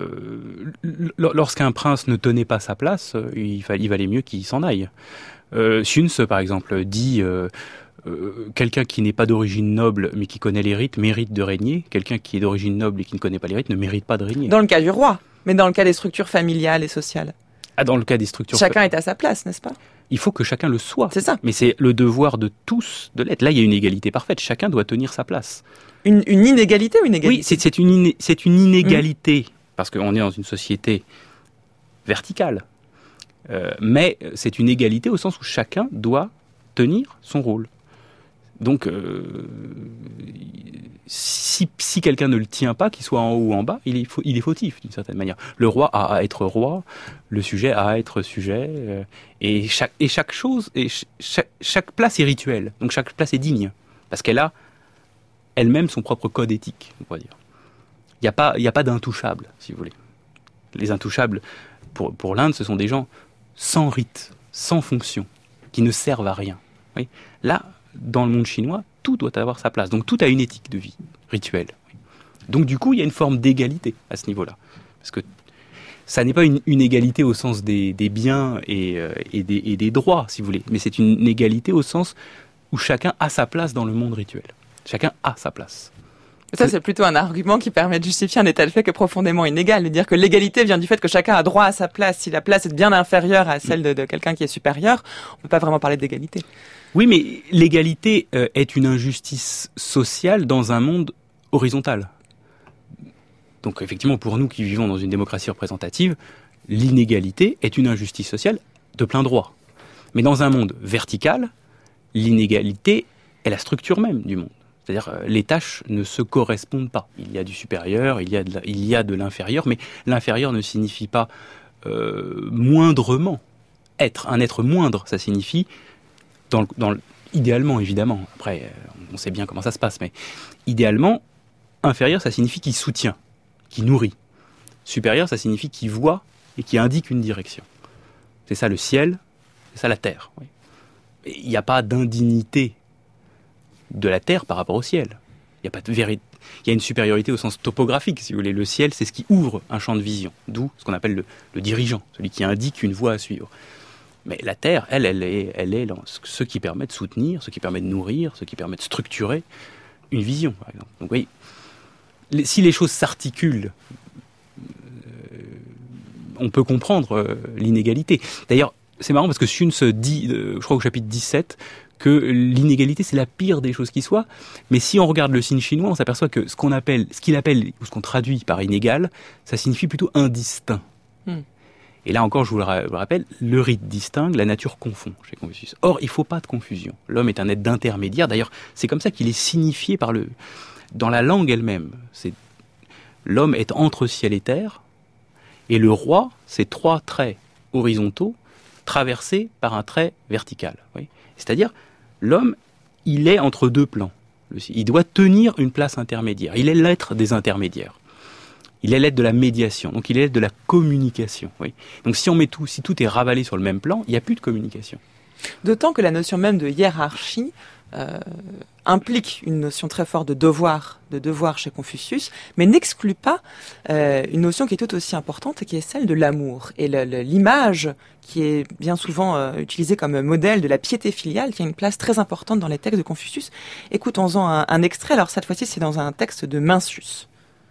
Speaker 4: lorsqu'un prince ne tenait pas sa place, il valait mieux qu'il s'en aille. Sun, par exemple, dit... quelqu'un qui n'est pas d'origine noble mais qui connaît les rites mérite de régner. Quelqu'un qui est d'origine noble et qui ne connaît pas les rites ne mérite pas de régner.
Speaker 1: Dans le cas du roi, mais dans le cas des structures familiales et sociales.
Speaker 4: Dans le cas des structures...
Speaker 1: Chacun est à sa place, n'est-ce pas ?
Speaker 4: Il faut que chacun le soit.
Speaker 1: C'est ça.
Speaker 4: Mais c'est le devoir de tous de l'être. Là, il y a une égalité parfaite. Chacun doit tenir sa place.
Speaker 1: Une inégalité ou une égalité ?
Speaker 4: Oui, c'est une inégalité, parce qu'on est dans une société verticale. Mais c'est une égalité au sens où chacun doit tenir son rôle. Donc, si quelqu'un ne le tient pas, qu'il soit en haut ou en bas, il est fautif d'une certaine manière. Le roi a à être roi, le sujet a à être sujet, et chaque chose, et chaque place est rituelle. Donc chaque place est digne, parce qu'elle a elle-même son propre code éthique, on pourrait dire. Il n'y a pas d'intouchables, si vous voulez. Les intouchables, pour l'Inde, ce sont des gens sans rite, sans fonction, qui ne servent à rien. Oui. Là, dans le monde chinois, tout doit avoir sa place. Donc tout a une éthique de vie rituelle. Donc du coup, il y a une forme d'égalité à ce niveau-là. Parce que ça n'est pas une égalité au sens des biens et des droits, si vous voulez. Mais c'est une égalité au sens où chacun a sa place dans le monde rituel. Chacun a sa place.
Speaker 1: Ça, c'est plutôt un argument qui permet de justifier un état de fait qui est profondément inégal. De dire que l'égalité vient du fait que chacun a droit à sa place. Si la place est bien inférieure à celle de quelqu'un qui est supérieur, on ne peut pas vraiment parler d'égalité.
Speaker 4: Oui, mais l'égalité est une injustice sociale dans un monde horizontal. Donc effectivement, pour nous qui vivons dans une démocratie représentative, l'inégalité est une injustice sociale de plein droit. Mais dans un monde vertical, l'inégalité est la structure même du monde. C'est-à-dire les tâches ne se correspondent pas. Il y a du supérieur, il y a de l'inférieur, mais l'inférieur ne signifie pas moindrement être. Un être moindre, ça signifie... idéalement, évidemment, après, on sait bien comment ça se passe, mais idéalement, inférieur, ça signifie qu'il soutient, qu'il nourrit. Supérieur, ça signifie qu'il voit et qu'il indique une direction. C'est ça le ciel, c'est ça la terre. Oui. Il n'y a pas d'indignité de la terre par rapport au ciel. Il y a pas de vérité. Il y a une supériorité au sens topographique, si vous voulez. Le ciel, c'est ce qui ouvre un champ de vision, d'où ce qu'on appelle le dirigeant, celui qui indique une voie à suivre. Mais la terre, elle est ce qui permet de soutenir, ce qui permet de nourrir, ce qui permet de structurer une vision, par exemple. Donc, oui, si les choses s'articulent, on peut comprendre l'inégalité. D'ailleurs, c'est marrant parce que Sun se dit, je crois au chapitre 17, que l'inégalité, c'est la pire des choses qui soient. Mais si on regarde le signe chinois, on s'aperçoit que ce qu'il appelle, ou ce qu'on traduit par inégal, ça signifie plutôt indistinct. Et là encore, je vous le rappelle, le rite distingue, la nature confond chez Confucius. Or, il ne faut pas de confusion. L'homme est un être d'intermédiaire. D'ailleurs, c'est comme ça qu'il est signifié dans la langue elle-même. L'homme est entre ciel et terre, et le roi, c'est 3 traits horizontaux traversés par un trait vertical. Oui. C'est-à-dire, l'homme, il est entre 2 plans. Il doit tenir une place intermédiaire. Il est l'être des intermédiaires. Il est l'être de la médiation. Donc il est l'être de la communication. Oui. Donc si tout est ravalé sur le même plan, il n'y a plus de communication.
Speaker 1: D'autant que la notion même de hiérarchie implique une notion très forte de devoir chez Confucius, mais n'exclut pas une notion qui est tout aussi importante, qui est celle de l'amour. Et l'image qui est bien souvent utilisée comme modèle de la piété filiale, qui a une place très importante dans les textes de Confucius. Écoutons-en un extrait, alors cette fois-ci c'est dans un texte de Mencius.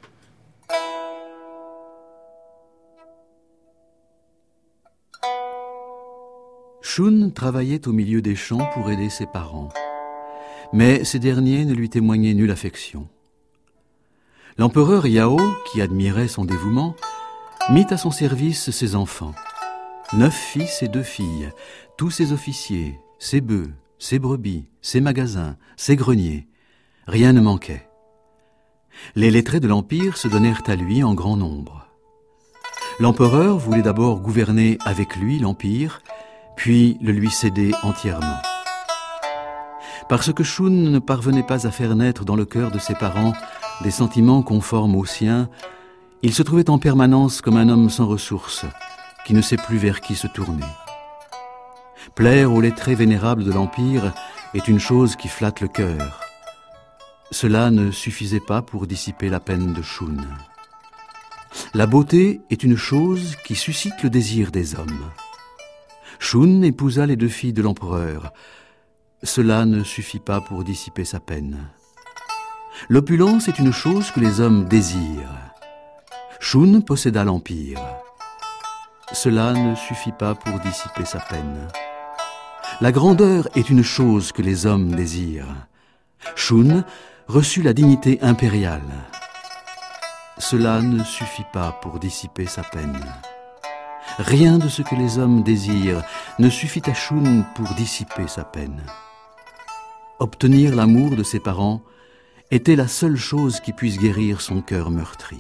Speaker 6: Shun travaillait au milieu des champs pour aider ses parents. Mais ces derniers ne lui témoignaient nulle affection. L'empereur Yao, qui admirait son dévouement, mit à son service ses enfants, 9 fils et 2 filles, tous ses officiers, ses bœufs, ses brebis, ses magasins, ses greniers. Rien ne manquait. Les lettrés de l'Empire se donnèrent à lui en grand nombre. L'empereur voulait d'abord gouverner avec lui l'Empire, puis le lui céder entièrement. Parce que Shun ne parvenait pas à faire naître dans le cœur de ses parents des sentiments conformes aux siens, il se trouvait en permanence comme un homme sans ressources, qui ne sait plus vers qui se tourner. Plaire aux lettrés vénérables de l'Empire est une chose qui flatte le cœur. Cela ne suffisait pas pour dissiper la peine de Shun. La beauté est une chose qui suscite le désir des hommes. Shun épousa les 2 filles de l'empereur. Cela ne suffit pas pour dissiper sa peine. L'opulence est une chose que les hommes désirent. Shun posséda l'Empire. Cela ne suffit pas pour dissiper sa peine. La grandeur est une chose que les hommes désirent. Shun reçut la dignité impériale. Cela ne suffit pas pour dissiper sa peine. Rien de ce que les hommes désirent ne suffit à Shun pour dissiper sa peine. Obtenir l'amour de ses parents était la seule chose qui puisse guérir son cœur meurtri.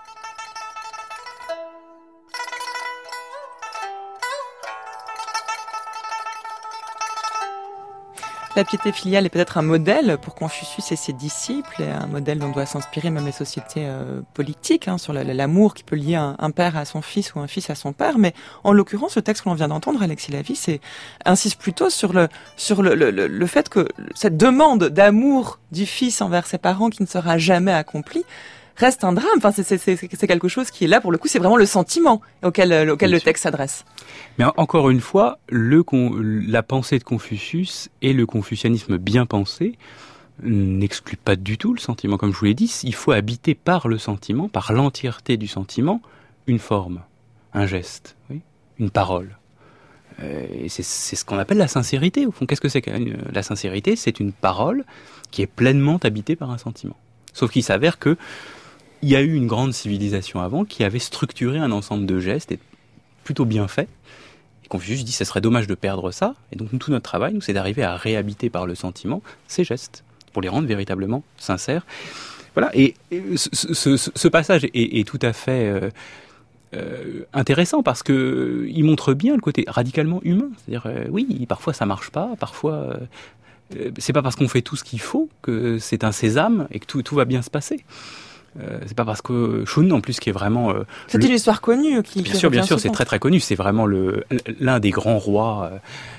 Speaker 1: La piété filiale est peut-être un modèle pour Confucius et ses disciples, et un modèle dont doit s'inspirer même les sociétés politiques, sur l'amour qui peut lier un père à son fils ou un fils à son père. Mais en l'occurrence, le texte que l'on vient d'entendre, Alexis Lavie, insiste plutôt sur le fait que cette demande d'amour du fils envers ses parents qui ne sera jamais accomplie reste un drame. Enfin, c'est quelque chose qui est là, pour le coup, c'est vraiment le sentiment auquel le texte s'adresse.
Speaker 4: Mais encore une fois, la pensée de Confucius et le confucianisme bien pensé n'excluent pas du tout le sentiment. Comme je vous l'ai dit, il faut habiter par le sentiment, par l'entièreté du sentiment, une forme, un geste, oui, une parole. Et c'est ce qu'on appelle la sincérité, au fond. Qu'est-ce que c'est que la sincérité? C'est une parole qui est pleinement habitée par un sentiment. Sauf qu'il s'avère que il y a eu une grande civilisation avant qui avait structuré un ensemble de gestes et plutôt bien faits. Et Confucius dit que ce serait dommage de perdre ça. Et donc tout notre travail, c'est d'arriver à réhabiter par le sentiment ces gestes pour les rendre véritablement sincères. Voilà. Et ce passage est tout à fait intéressant parce que il montre bien le côté radicalement humain. C'est-à-dire, oui, parfois ça marche pas, parfois c'est pas parce qu'on fait tout ce qu'il faut que c'est un sésame et que tout va bien se passer. C'est pas parce que Shun, en plus, qui est vraiment...
Speaker 1: c'est une histoire connue.
Speaker 4: Bien sûr, c'est très très connu. C'est vraiment l'un des grands rois,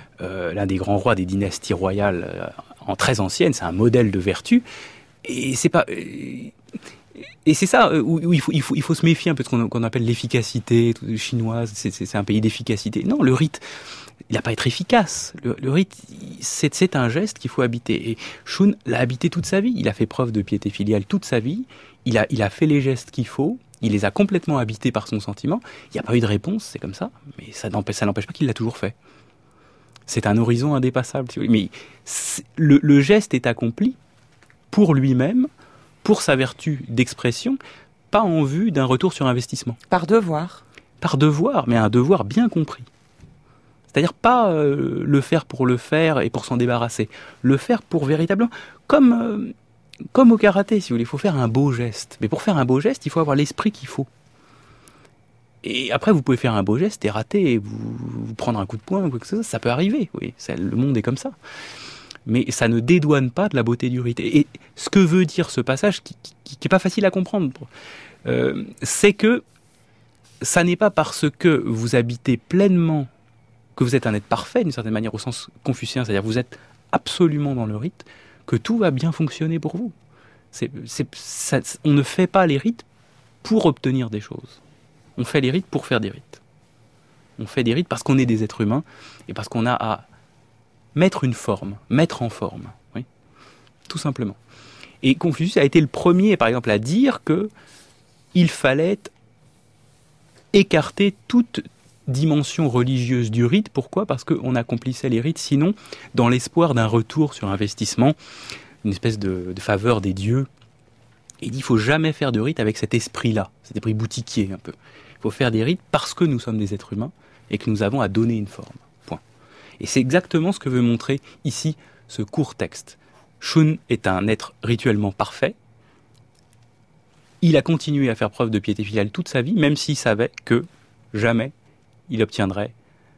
Speaker 4: des dynasties royales très anciennes. C'est un modèle de vertu. Et c'est pas... Et c'est ça où il faut se méfier un peu de ce qu'on appelle l'efficacité chinoise. C'est un pays d'efficacité. Non, le rite, il n'a pas à être efficace. Le rite, c'est un geste qu'il faut habiter. Et Shun l'a habité toute sa vie. Il a fait preuve de piété filiale toute sa vie. Il a fait les gestes qu'il faut. Il les a complètement habités par son sentiment. Il n'y a pas eu de réponse, c'est comme ça. Mais ça n'empêche pas qu'il l'a toujours fait. C'est un horizon indépassable. Mais le geste est accompli pour lui-même, pour sa vertu d'expression, pas en vue d'un retour sur investissement.
Speaker 1: Par devoir.
Speaker 4: Par devoir, mais un devoir bien compris. C'est-à-dire pas le faire pour le faire et pour s'en débarrasser. Le faire pour véritablement... Comme comme au karaté, si vous voulez, il faut faire un beau geste. Mais pour faire un beau geste, il faut avoir l'esprit qu'il faut. Et après, vous pouvez faire un beau geste et rater, et vous prendre un coup de poing, ou quelque chose, ça peut arriver. Oui, le monde est comme ça. Mais ça ne dédouane pas de la beauté du rite. Et ce que veut dire ce passage, qui n'est pas facile à comprendre, c'est que ça n'est pas parce que vous habitez pleinement, que vous êtes un être parfait, d'une certaine manière, au sens confucéen, c'est-à-dire vous êtes absolument dans le rite, que tout va bien fonctionner pour vous. On ne fait pas les rites pour obtenir des choses. On fait les rites pour faire des rites. On fait des rites parce qu'on est des êtres humains et parce qu'on a à mettre en forme, oui, tout simplement. Et Confucius a été le premier, par exemple, à dire que il fallait écarter toute dimension religieuse du rite. Pourquoi ? Parce qu'on accomplissait les rites, sinon, dans l'espoir d'un retour sur investissement, une espèce de faveur des dieux. Et il dit, il ne faut jamais faire de rite avec cet esprit-là, cet esprit boutiquier un peu. Il faut faire des rites parce que nous sommes des êtres humains et que nous avons à donner une forme. Point. Et c'est exactement ce que veut montrer ici ce court texte. Shun est un être rituellement parfait. Il a continué à faire preuve de piété filiale toute sa vie, même s'il savait que jamais il obtiendrait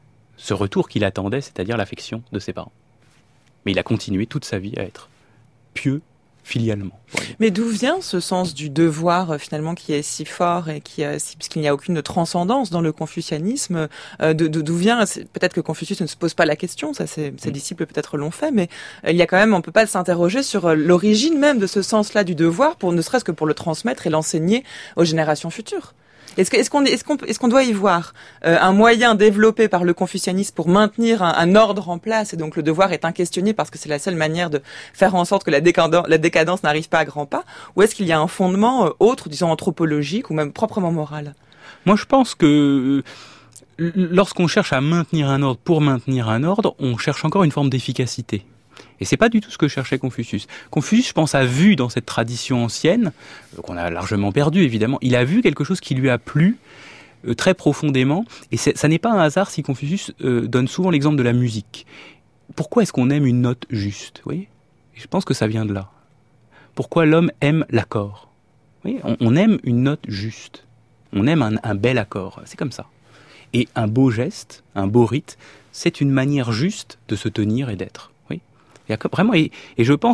Speaker 4: ce retour qu'il attendait, c'est-à-dire l'affection de ses parents. Mais il a continué toute sa vie à être pieux filialement.
Speaker 1: Mais d'où vient ce sens du devoir finalement qui est si fort et puisqu'il n'y a aucune transcendance dans le confucianisme, d'où vient, peut-être que Confucius ne se pose pas la question, ça ses disciples peut-être l'ont fait, mais il y a quand même, on peut pas s'interroger sur l'origine même de ce sens-là du devoir, ne serait-ce que pour le transmettre et l'enseigner aux générations futures. Est-ce qu'on doit y voir un moyen développé par le confucianisme pour maintenir un ordre en place, et donc le devoir est inquestionné parce que c'est la seule manière de faire en sorte que la décadence n'arrive pas à grands pas, ou est-ce qu'il y a un fondement autre, disons anthropologique ou même proprement moral ?
Speaker 4: Moi je pense que lorsqu'on cherche à maintenir un ordre pour maintenir un ordre, on cherche encore une forme d'efficacité. Et c'est pas du tout ce que cherchait Confucius. Confucius, je pense, a vu dans cette tradition ancienne, qu'on a largement perdue évidemment, il a vu quelque chose qui lui a plu très profondément. Et ça n'est pas un hasard si Confucius donne souvent l'exemple de la musique. Pourquoi est-ce qu'on aime une note juste ? Vous voyez ? Je pense que ça vient de là. Pourquoi l'homme aime l'accord ? Vous voyez ? On aime une note juste. On aime un bel accord. C'est comme ça. Et un beau geste, un beau rite, c'est une manière juste de se tenir et d'être. Vraiment, et je pense,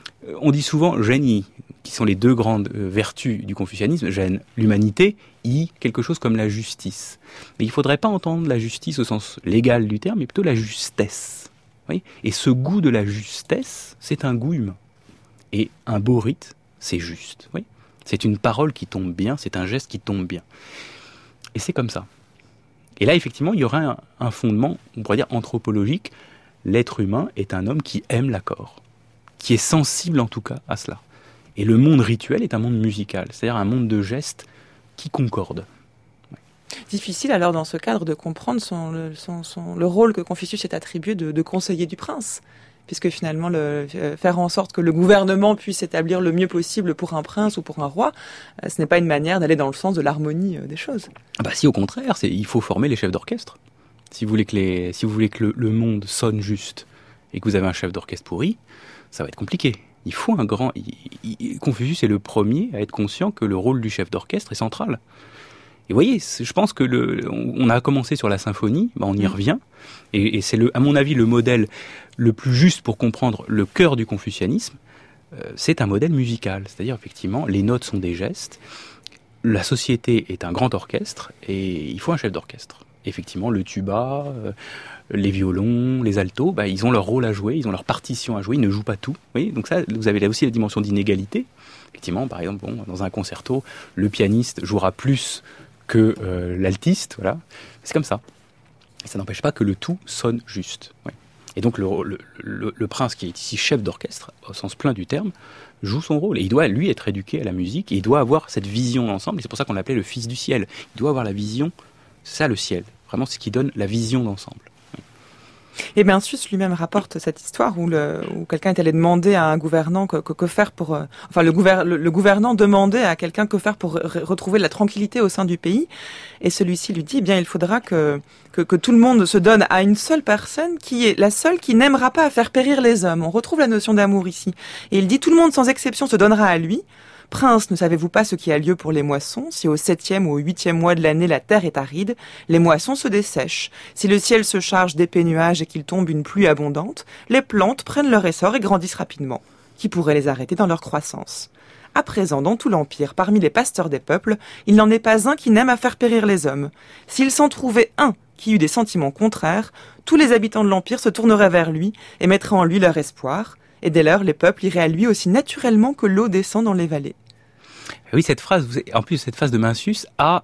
Speaker 4: on dit souvent génie, qui sont les deux grandes vertus du confucianisme, gène l'humanité, quelque chose comme la justice. Mais il ne faudrait pas entendre la justice au sens légal du terme, mais plutôt la justesse. Oui, et ce goût de la justesse, c'est un goût humain. Et un beau rite, c'est juste. Oui, c'est une parole qui tombe bien, c'est un geste qui tombe bien. Et c'est comme ça. Et là, effectivement, il y aurait un fondement, on pourrait dire anthropologique. L'être humain est un homme qui aime l'accord, qui est sensible en tout cas à cela. Et le monde rituel est un monde musical, c'est-à-dire un monde de gestes qui concordent.
Speaker 1: Difficile alors dans ce cadre de comprendre le rôle que Confucius s'est attribué de conseiller du prince, puisque finalement faire en sorte que le gouvernement puisse établir le mieux possible pour un prince ou pour un roi, ce n'est pas une manière d'aller dans le sens de l'harmonie des choses.
Speaker 4: Ah bah si, au contraire, il faut former les chefs d'orchestre. Si vous voulez que le monde sonne juste et que vous avez un chef d'orchestre pourri, ça va être compliqué. Il faut un grand... Confucius est le premier à être conscient que le rôle du chef d'orchestre est central. Et vous voyez, je pense que on a commencé sur la symphonie, on y revient, et c'est à mon avis le modèle le plus juste pour comprendre le cœur du confucianisme, c'est un modèle musical. C'est-à-dire effectivement, les notes sont des gestes, la société est un grand orchestre, et il faut un chef d'orchestre. Effectivement, le tuba, les violons, les altos, ils ont leur rôle à jouer, ils ont leur partition à jouer, ils ne jouent pas tout. Oui, donc ça, vous avez là aussi la dimension d'inégalité. Effectivement, par exemple, dans un concerto, le pianiste jouera plus que l'altiste, voilà. C'est comme ça. Et ça n'empêche pas que le tout sonne juste. Ouais. Et donc le prince, qui est ici chef d'orchestre, au sens plein du terme, joue son rôle. Et il doit, lui, être éduqué à la musique, et il doit avoir cette vision d'ensemble, et c'est pour ça qu'on l'appelait le fils du ciel. Il doit avoir la vision. C'est ça le ciel, vraiment ce qui donne la vision d'ensemble.
Speaker 1: Et Mencius lui-même rapporte cette histoire où quelqu'un est allé demander à un gouvernant que faire pour... le gouvernant demandait à quelqu'un que faire pour retrouver la tranquillité au sein du pays. Et celui-ci lui dit, eh bien, il faudra que tout le monde se donne à une seule personne qui est la seule qui n'aimera pas à faire périr les hommes. On retrouve la notion d'amour ici. Et il dit, tout le monde sans exception se donnera à lui. Prince, ne savez-vous pas ce qui a lieu pour les moissons? Si au 7e ou au 8e mois de l'année la terre est aride, les moissons se dessèchent. Si le ciel se charge d'épais nuages et qu'il tombe une pluie abondante, les plantes prennent leur essor et grandissent rapidement. Qui pourrait les arrêter dans leur croissance? À présent, dans tout l'Empire, parmi les pasteurs des peuples, il n'en est pas un qui n'aime à faire périr les hommes. S'il s'en trouvait un qui eut des sentiments contraires, tous les habitants de l'Empire se tourneraient vers lui et mettraient en lui leur espoir. Et dès lors, les peuples iraient à lui aussi naturellement que l'eau descend dans les vallées.
Speaker 4: Oui, cette phrase de Mencius a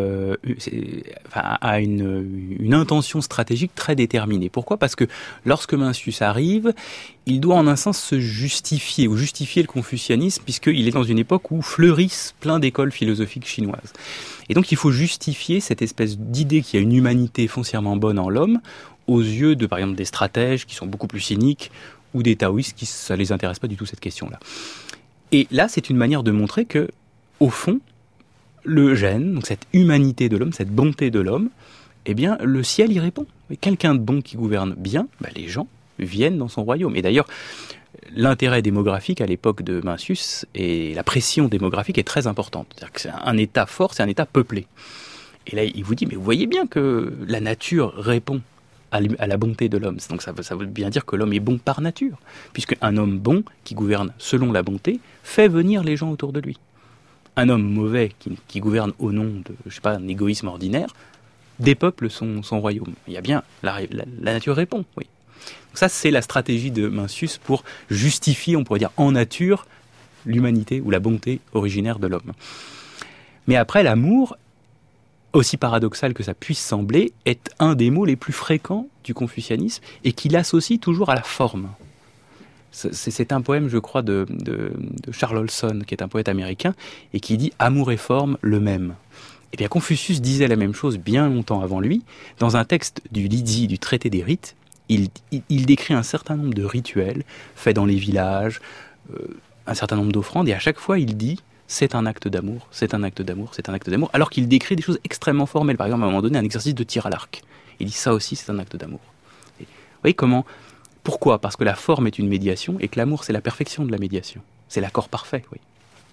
Speaker 4: une intention stratégique très déterminée. Pourquoi ? Parce que lorsque Mencius arrive, il doit en un sens se justifier le confucianisme, puisqu'il est dans une époque où fleurissent plein d'écoles philosophiques chinoises. Et donc il faut justifier cette espèce d'idée qu'il y a une humanité foncièrement bonne en l'homme, aux yeux de, par exemple, des stratèges qui sont beaucoup plus cyniques, ou des taoïstes qui ça les intéresse pas du tout cette question-là. Et là, c'est une manière de montrer que, au fond, le gène, donc cette humanité de l'homme, cette bonté de l'homme, eh bien, le ciel y répond. Et quelqu'un de bon qui gouverne bien, les gens viennent dans son royaume. Et d'ailleurs, l'intérêt démographique à l'époque de Mencius et la pression démographique est très importante. C'est-à-dire que c'est un État fort, c'est un État peuplé. Et là, il vous dit, mais vous voyez bien que la nature répond à la bonté de l'homme. Donc ça veut bien dire que l'homme est bon par nature, puisque un homme bon qui gouverne selon la bonté fait venir les gens autour de lui. Un homme mauvais qui gouverne au nom de, un égoïsme ordinaire, dépeuple son royaume. Il y a bien la nature répond. Oui. Donc ça, c'est la stratégie de Mencius pour justifier, on pourrait dire, en nature, l'humanité ou la bonté originaire de l'homme. Mais après, l'amour, aussi paradoxal que ça puisse sembler, est un des mots les plus fréquents du confucianisme et qui l'associe toujours à la forme. C'est un poème, je crois, de Charles Olson, qui est un poète américain, et qui dit « Amour et forme, le même ». Eh bien, Confucius disait la même chose bien longtemps avant lui. Dans un texte du Lidi, du traité des rites, il décrit un certain nombre de rituels faits dans les villages, un certain nombre d'offrandes, et à chaque fois, il dit « c'est un acte d'amour, c'est un acte d'amour, c'est un acte d'amour », alors qu'il décrit des choses extrêmement formelles. Par exemple, à un moment donné, un exercice de tir à l'arc. Il dit « ça aussi, c'est un acte d'amour ». Vous voyez comment... Pourquoi ? Parce que la forme est une médiation et que l'amour, c'est la perfection de la médiation. C'est l'accord parfait, oui.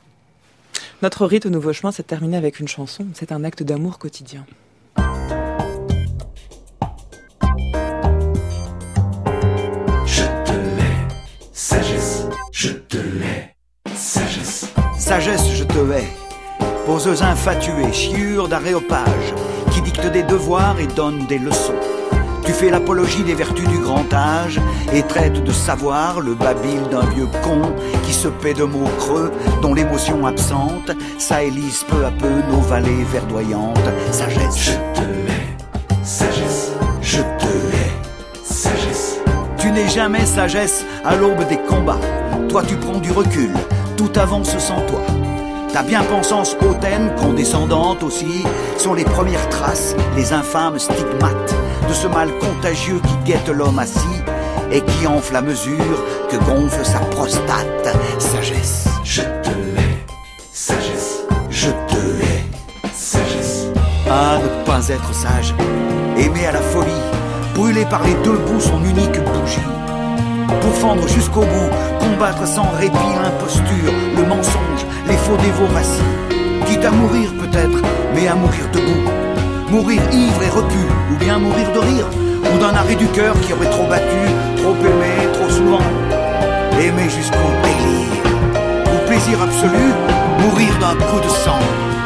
Speaker 1: Notre rite au Nouveau Chemin s'est terminé avec une chanson. C'est un acte d'amour quotidien.
Speaker 12: Je te l'ai, sagesse, je te l'ai, sagesse.
Speaker 13: Sagesse, je te hais. Poseuse infatuée, chiure d'aréopage, qui dicte des devoirs et donne des leçons. Tu fais l'apologie des vertus du grand âge et traite de savoir le babil d'un vieux con qui se paie de mots creux dont l'émotion absente s'élise peu à peu nos vallées verdoyantes. Sagesse,
Speaker 12: je te l'ai, sagesse, je te l'ai, sagesse.
Speaker 13: Tu n'es jamais sagesse à l'aube des combats. Toi tu prends du recul, tout avance sans toi. Ta bien-pensance hautaine, condescendante aussi, sont les premières traces, les infâmes stigmates de ce mal contagieux qui guette l'homme assis et qui enfle à mesure que gonfle sa prostate. Sagesse,
Speaker 12: je te l'ai, sagesse, je te l'ai, sagesse.
Speaker 13: Ah, ne pas être sage, aimer à la folie, brûler par les deux bouts son unique bougie. Pour fendre jusqu'au bout, combattre sans répit l'imposture, le mensonge, les faux dévoraties. Quitte à mourir peut-être, mais à mourir debout. Mourir ivre et repu, ou bien mourir de rire, ou d'un arrêt du cœur qui aurait trop battu, trop aimé, trop souvent. Aimer jusqu'au délire, ou plaisir absolu, mourir d'un coup de sang.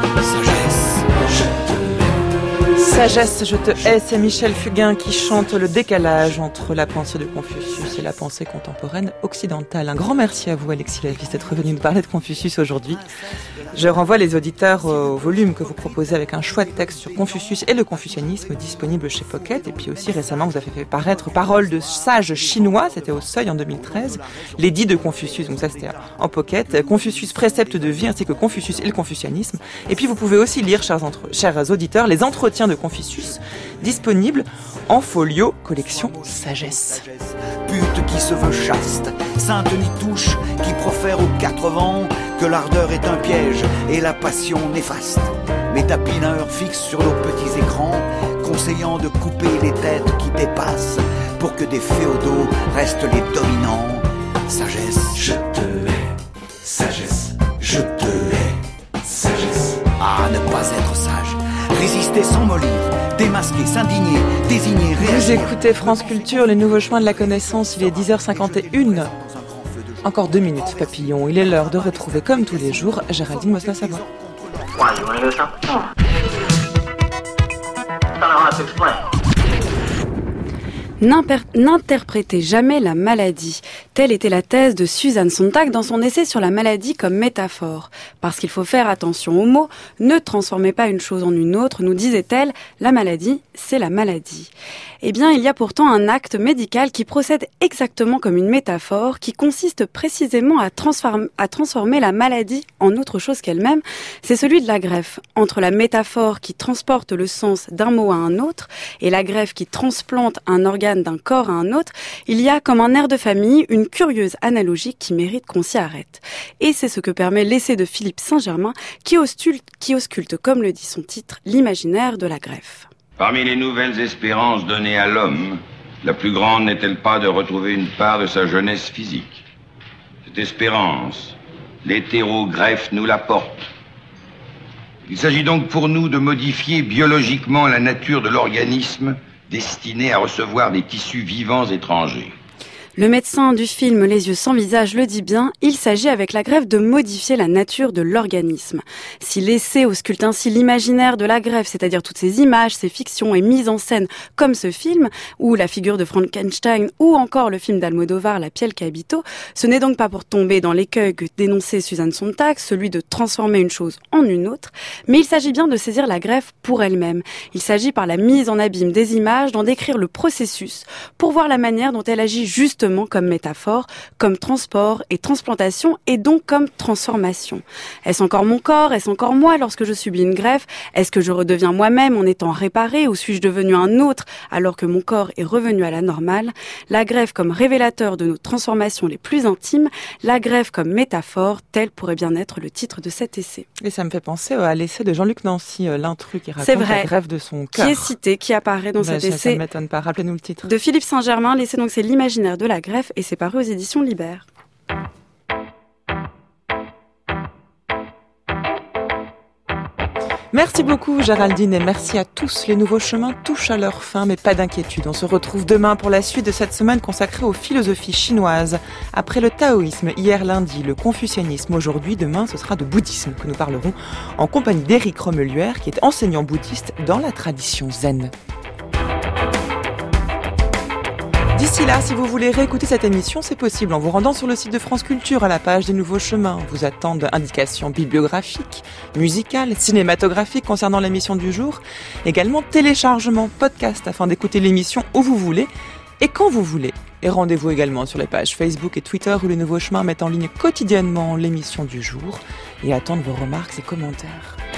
Speaker 13: Sagesse, je te l'ai.
Speaker 1: Sagesse, je te hais, c'est Michel Fugain qui chante le décalage entre la pensée de Confucius et la pensée contemporaine occidentale. Un grand merci à vous, Alexis Lavis, d'être venu nous parler de Confucius aujourd'hui. Je renvoie les auditeurs au volume que vous proposez avec un choix de texte sur Confucius et le confucianisme disponible chez Pocket. Et puis aussi récemment, vous avez fait paraître Paroles de sages chinois, c'était au Seuil en 2013. L'édit de Confucius, donc ça c'était en Pocket. Confucius, précepte de vie, ainsi que Confucius et le confucianisme. Et puis vous pouvez aussi lire, chers auditeurs, les entretiens de Confucius, disponible en folio collection Sagesse.
Speaker 13: Pute qui se veut chaste, sainte Nitouche qui profère aux 4 vents que l'ardeur est un piège et la passion néfaste. Métapineur fixe sur nos petits écrans, conseillant de couper les têtes qui dépassent pour que des féodaux restent les dominants. Sagesse,
Speaker 12: je te hais. Sagesse, je te hais. Sagesse.
Speaker 13: Ah, ne pas être sage, résister sans mollir, démasquer, s'indigner, désigner, réagir.
Speaker 1: Vous écoutez France Culture, les nouveaux chemins de la connaissance, il est 10h51. Encore 2 minutes, papillon. Il est l'heure de retrouver, comme tous les jours, Géraldine Mosna-Savoie.
Speaker 3: N'interprétez jamais la maladie. Telle était la thèse de Susan Sontag dans son essai sur la maladie comme métaphore. Parce qu'il faut faire attention aux mots, ne transformez pas une chose en une autre, nous disait-elle, la maladie, c'est la maladie. Eh bien, il y a pourtant un acte médical qui procède exactement comme une métaphore, qui consiste précisément à transformer la maladie en autre chose qu'elle-même. C'est celui de la greffe. Entre la métaphore qui transporte le sens d'un mot à un autre et la greffe qui transplante un organe d'un corps à un autre, il y a comme un air de famille une curieuse analogie qui mérite qu'on s'y arrête. Et c'est ce que permet l'essai de Philippe Saint-Germain qui ausculte, comme le dit son titre, l'imaginaire de la greffe.
Speaker 14: Parmi les nouvelles espérances données à l'homme, la plus grande n'est-elle pas de retrouver une part de sa jeunesse physique? Cette espérance, l'hétérogreffe nous l'apporte. Il s'agit donc pour nous de modifier biologiquement la nature de l'organisme destiné à recevoir des tissus vivants étrangers.
Speaker 3: Le médecin du film Les yeux sans visage le dit bien, il s'agit avec la greffe de modifier la nature de l'organisme. Si l'essai ausculte ainsi l'imaginaire de la greffe, c'est-à-dire toutes ces images, ces fictions et mises en scène comme ce film, ou la figure de Frankenstein, ou encore le film d'Almodovar, La Piel qui habito, ce n'est donc pas pour tomber dans l'écueil que dénonçait Susan Sontag, celui de transformer une chose en une autre, mais il s'agit bien de saisir la greffe pour elle-même. Il s'agit par la mise en abîme des images d'en décrire le processus pour voir la manière dont elle agit justement comme métaphore, comme transport et transplantation et donc comme transformation. Est-ce encore mon corps? Est-ce encore moi lorsque je subis une greffe? Est-ce que je redeviens moi-même en étant réparé ou suis-je devenu un autre alors que mon corps est revenu à la normale? La greffe comme révélateur de nos transformations les plus intimes, la greffe comme métaphore, tel pourrait bien être le titre de cet essai.
Speaker 1: Et ça me fait penser à l'essai de Jean-Luc Nancy, l'intrus qui raconte la greffe de son cœur.
Speaker 3: Qui est cité, qui apparaît dans cet essai.
Speaker 1: Ça ne m'étonne pas. Rappelez-nous le titre.
Speaker 3: De Philippe Saint-Germain, l'essai donc c'est l'imaginaire de la greffe et c'est paru aux éditions Libère.
Speaker 1: Merci beaucoup Géraldine et merci à tous. Les nouveaux chemins touchent à leur fin, mais pas d'inquiétude. On se retrouve demain pour la suite de cette semaine consacrée aux philosophies chinoises. Après le taoïsme, hier lundi, le confucianisme, aujourd'hui, demain, ce sera de bouddhisme que nous parlerons en compagnie d'Éric Romeluère, qui est enseignant bouddhiste dans la tradition zen. D'ici là, si vous voulez réécouter cette émission, c'est possible en vous rendant sur le site de France Culture à la page des Nouveaux Chemins. Vous attendent indications bibliographiques, musicales, cinématographiques concernant l'émission du jour. Également téléchargement, podcast afin d'écouter l'émission où vous voulez et quand vous voulez. Et rendez-vous également sur les pages Facebook et Twitter où les Nouveaux Chemins mettent en ligne quotidiennement l'émission du jour et attendent vos remarques et commentaires.